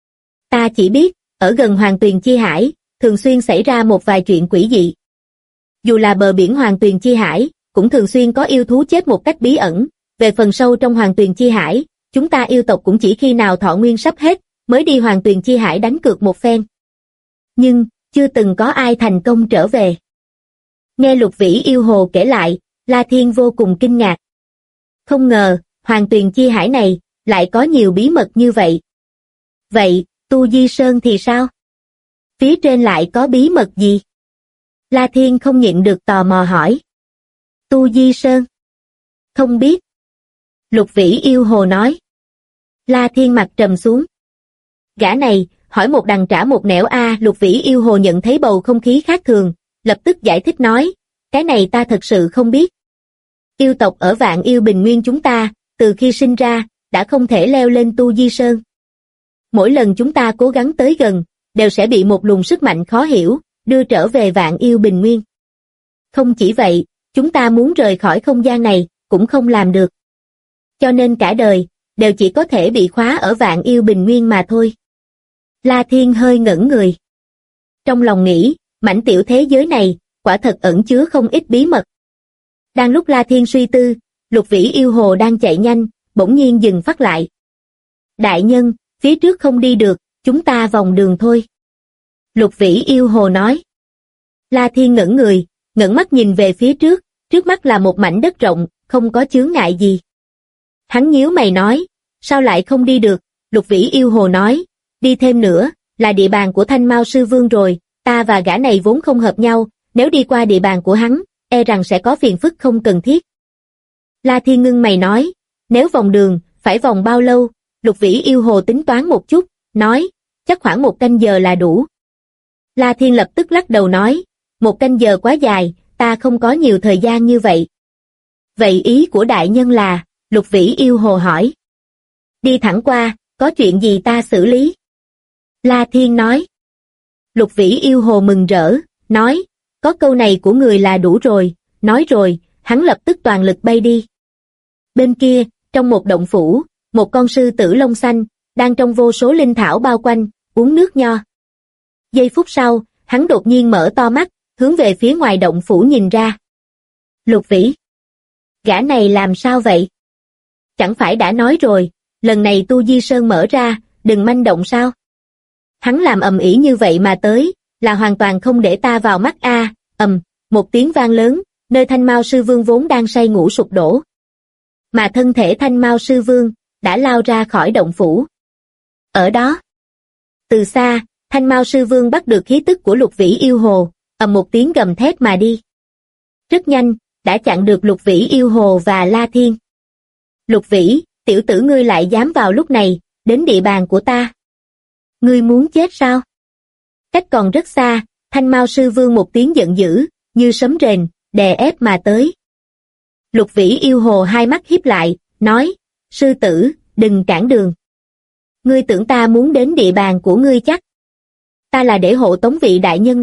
Ta chỉ biết, ở gần Hoàng Tuyền Chi Hải, thường xuyên xảy ra một vài chuyện quỷ dị. Dù là bờ biển Hoàng Tuyền Chi Hải, cũng thường xuyên có yêu thú chết một cách bí ẩn, về phần sâu trong Hoàng Tuyền Chi Hải, chúng ta yêu tộc cũng chỉ khi nào thọ nguyên sắp hết, mới đi Hoàng Tuyền Chi Hải đánh cược một phen. Nhưng, chưa từng có ai thành công trở về. Nghe Lục Vĩ Yêu Hồ kể lại, La Thiên vô cùng kinh ngạc. Không ngờ, Hoàng Tuyền Chi Hải này, lại có nhiều bí mật như vậy. Vậy, Tu Di Sơn thì sao? Phía trên lại có bí mật gì? La Thiên không nhịn được tò mò hỏi. Tu Di Sơn? Không biết. Lục Vĩ Yêu Hồ nói. La Thiên mặt trầm xuống. Gã này, hỏi một đằng trả một nẻo a. Lục Vĩ Yêu Hồ nhận thấy bầu không khí khác thường, lập tức giải thích nói, cái này ta thật sự không biết. Yêu tộc ở Vạn Yêu Bình Nguyên chúng ta, từ khi sinh ra, đã không thể leo lên Tu Di Sơn. Mỗi lần chúng ta cố gắng tới gần, đều sẽ bị một luồng sức mạnh khó hiểu, đưa trở về Vạn Yêu Bình Nguyên. Không chỉ vậy, chúng ta muốn rời khỏi không gian này, cũng không làm được. Cho nên cả đời, đều chỉ có thể bị khóa ở Vạn Yêu Bình Nguyên mà thôi. La Thiên hơi ngẩn người. Trong lòng nghĩ, mảnh tiểu thế giới này, quả thật ẩn chứa không ít bí mật. Đang lúc La Thiên suy tư, Lục Vĩ Yêu Hồ đang chạy nhanh, bỗng nhiên dừng phát lại. Đại nhân, phía trước không đi được, chúng ta vòng đường thôi. Lục Vĩ Yêu Hồ nói. La Thiên ngẩn người, ngẩng mắt nhìn về phía trước mắt là một mảnh đất rộng, không có chướng ngại gì. Hắn nhíu mày nói, sao lại không đi được? Lục Vĩ Yêu Hồ nói, đi thêm nữa, là địa bàn của Thanh Mao Sư Vương rồi, ta và gã này vốn không hợp nhau, nếu đi qua địa bàn của hắn, e rằng sẽ có phiền phức không cần thiết. La Thiên ngưng mày nói, nếu vòng đường, phải vòng bao lâu? Lục Vĩ Yêu Hồ tính toán một chút, nói, chắc khoảng 1 canh giờ là đủ. La Thiên lập tức lắc đầu nói, 1 canh giờ quá dài, ta không có nhiều thời gian như vậy. Vậy ý của đại nhân là, Lục Vĩ Yêu Hồ hỏi. Đi thẳng qua, có chuyện gì ta xử lý? La Thiên nói. Lục Vĩ Yêu Hồ mừng rỡ, nói, có câu này của người là đủ rồi, nói rồi, hắn lập tức toàn lực bay đi. Bên kia, trong một động phủ, một con sư tử lông xanh, đang trong vô số linh thảo bao quanh, uống nước nho. Giây phút sau, hắn đột nhiên mở to mắt, hướng về phía ngoài động phủ nhìn ra. Lục Vĩ, gã này làm sao vậy? Chẳng phải đã nói rồi, lần này Tu Di Sơn mở ra, đừng manh động sao? Hắn làm ầm ĩ như vậy mà tới, là hoàn toàn không để ta vào mắt a. Một tiếng vang lớn, nơi Thanh Mao Sư Vương vốn đang say ngủ sụp đổ. Mà thân thể Thanh Mao Sư Vương đã lao ra khỏi động phủ. Ở đó, từ xa, Thanh Mao Sư Vương bắt được khí tức của Lục Vĩ Yêu Hồ, một tiếng gầm thét mà đi. Rất nhanh, đã chặn được Lục Vĩ Yêu Hồ và La Thiên. Lục Vĩ, tiểu tử ngươi lại dám vào lúc này, đến địa bàn của ta. Ngươi muốn chết sao? Cách còn rất xa, Thanh Mao Sư Vương một tiếng giận dữ, như sấm rền, đè ép mà tới. Lục Vĩ Yêu Hồ hai mắt híp lại, nói, sư tử, đừng cản đường. Ngươi tưởng ta muốn đến địa bàn của ngươi chắc? Ta là để hộ tống vị đại nhân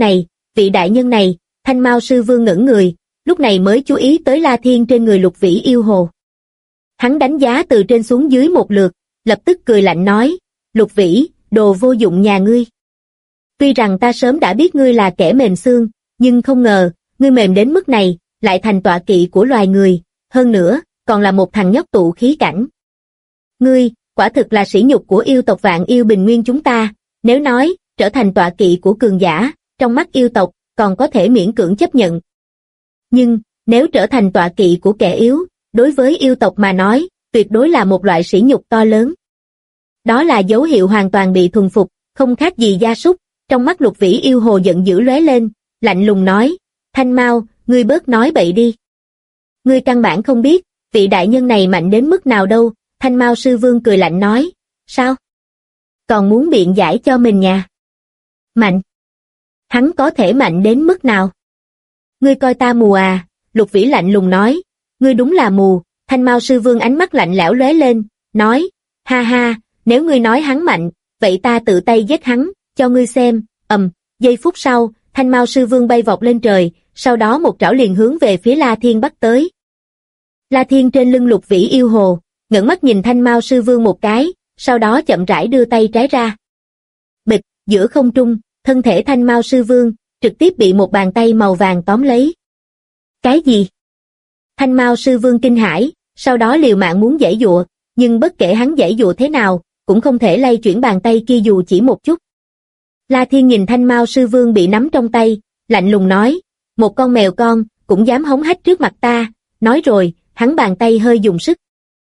này, Thanh Mao Sư Vương ngẩn người, lúc này mới chú ý tới La Thiên trên người Lục Vĩ Yêu Hồ. Hắn đánh giá từ trên xuống dưới một lượt, lập tức cười lạnh nói, Lục Vĩ, đồ vô dụng nhà ngươi. Tuy rằng ta sớm đã biết ngươi là kẻ mềm xương, nhưng không ngờ, ngươi mềm đến mức này, lại thành tọa kỵ của loài người, hơn nữa, còn là một thằng nhóc tụ khí cảnh. Ngươi, quả thực là sỉ nhục của yêu tộc Vạn Yêu Bình Nguyên chúng ta, nếu nói, trở thành tọa kỵ của cường giả, trong mắt yêu tộc, còn có thể miễn cưỡng chấp nhận. Nhưng, nếu trở thành tọa kỵ của kẻ yếu, đối với yêu tộc mà nói, tuyệt đối là một loại sỉ nhục to lớn. Đó là dấu hiệu hoàn toàn bị thuần phục, không khác gì gia súc. Trong mắt Lục Vĩ Yêu Hồ giận dữ lóe lên, lạnh lùng nói, Thanh Mao, ngươi bớt nói bậy đi. Ngươi căn bản không biết, vị đại nhân này mạnh đến mức nào đâu. Thanh Mao Sư Vương cười lạnh nói, sao? Còn muốn biện giải cho mình nhà? Mạnh? Hắn có thể mạnh đến mức nào? Ngươi coi ta mù à? Lục Vĩ lạnh lùng nói, ngươi đúng là mù. Thanh Mao Sư Vương ánh mắt lạnh lẽo lóe lên, nói, ha ha, nếu ngươi nói hắn mạnh, vậy ta tự tay giết hắn, cho ngươi xem. Giây phút sau, Thanh Mao Sư Vương bay vọt lên trời, sau đó một trảo liền hướng về phía La Thiên bắt tới. La Thiên trên lưng Lục Vĩ Yêu Hồ, ngẩng mắt nhìn Thanh Mao Sư Vương một cái, sau đó chậm rãi đưa tay trái ra. Bịch, giữa không trung, thân thể Thanh Mao Sư Vương trực tiếp bị một bàn tay màu vàng tóm lấy. Cái gì? Thanh Mao Sư Vương kinh hãi, sau đó liều mạng muốn giãy giụa, nhưng bất kể hắn giãy giụa thế nào, cũng không thể lay chuyển bàn tay kia dù chỉ một chút. La Thiên nhìn Thanh Mao Sư Vương bị nắm trong tay, lạnh lùng nói, một con mèo con, cũng dám hống hách trước mặt ta, nói rồi, hắn bàn tay hơi dùng sức.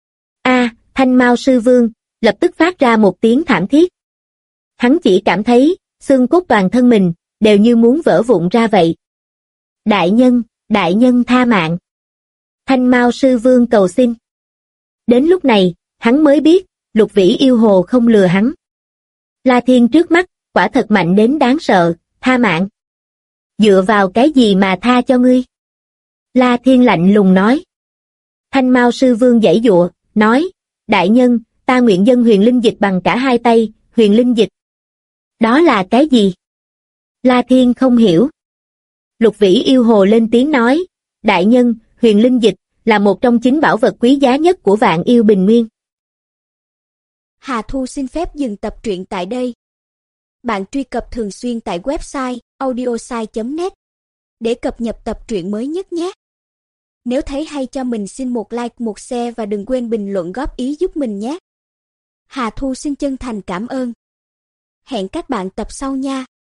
Thanh Mao Sư Vương, lập tức phát ra một tiếng thảm thiết. Hắn chỉ cảm thấy, xương cốt toàn thân mình, đều như muốn vỡ vụn ra vậy. Đại nhân tha mạng. Thanh Mao Sư Vương cầu xin. Đến lúc này, hắn mới biết, Lục Vĩ Yêu Hồ không lừa hắn. La Thiên trước mắt, quả thật mạnh đến đáng sợ, tha mạng. Dựa vào cái gì mà tha cho ngươi? La Thiên lạnh lùng nói. Thanh Mao Sư Vương giãy giụa, nói, đại nhân, ta nguyện dâng huyền linh dịch bằng cả hai tay. Huyền linh dịch. Đó là cái gì? La Thiên không hiểu. Lục Vĩ Yêu Hồ lên tiếng nói, đại nhân, huyền linh dịch là một trong 9 bảo vật quý giá nhất của Vạn Yêu Bình Nguyên. Hà Thu xin phép dừng tập truyện tại đây. Bạn truy cập thường xuyên tại website audiosai.net để cập nhật tập truyện mới nhất nhé. Nếu thấy hay cho mình xin một like, một share và đừng quên bình luận góp ý giúp mình nhé. Hà Thu xin chân thành cảm ơn. Hẹn các bạn tập sau nha.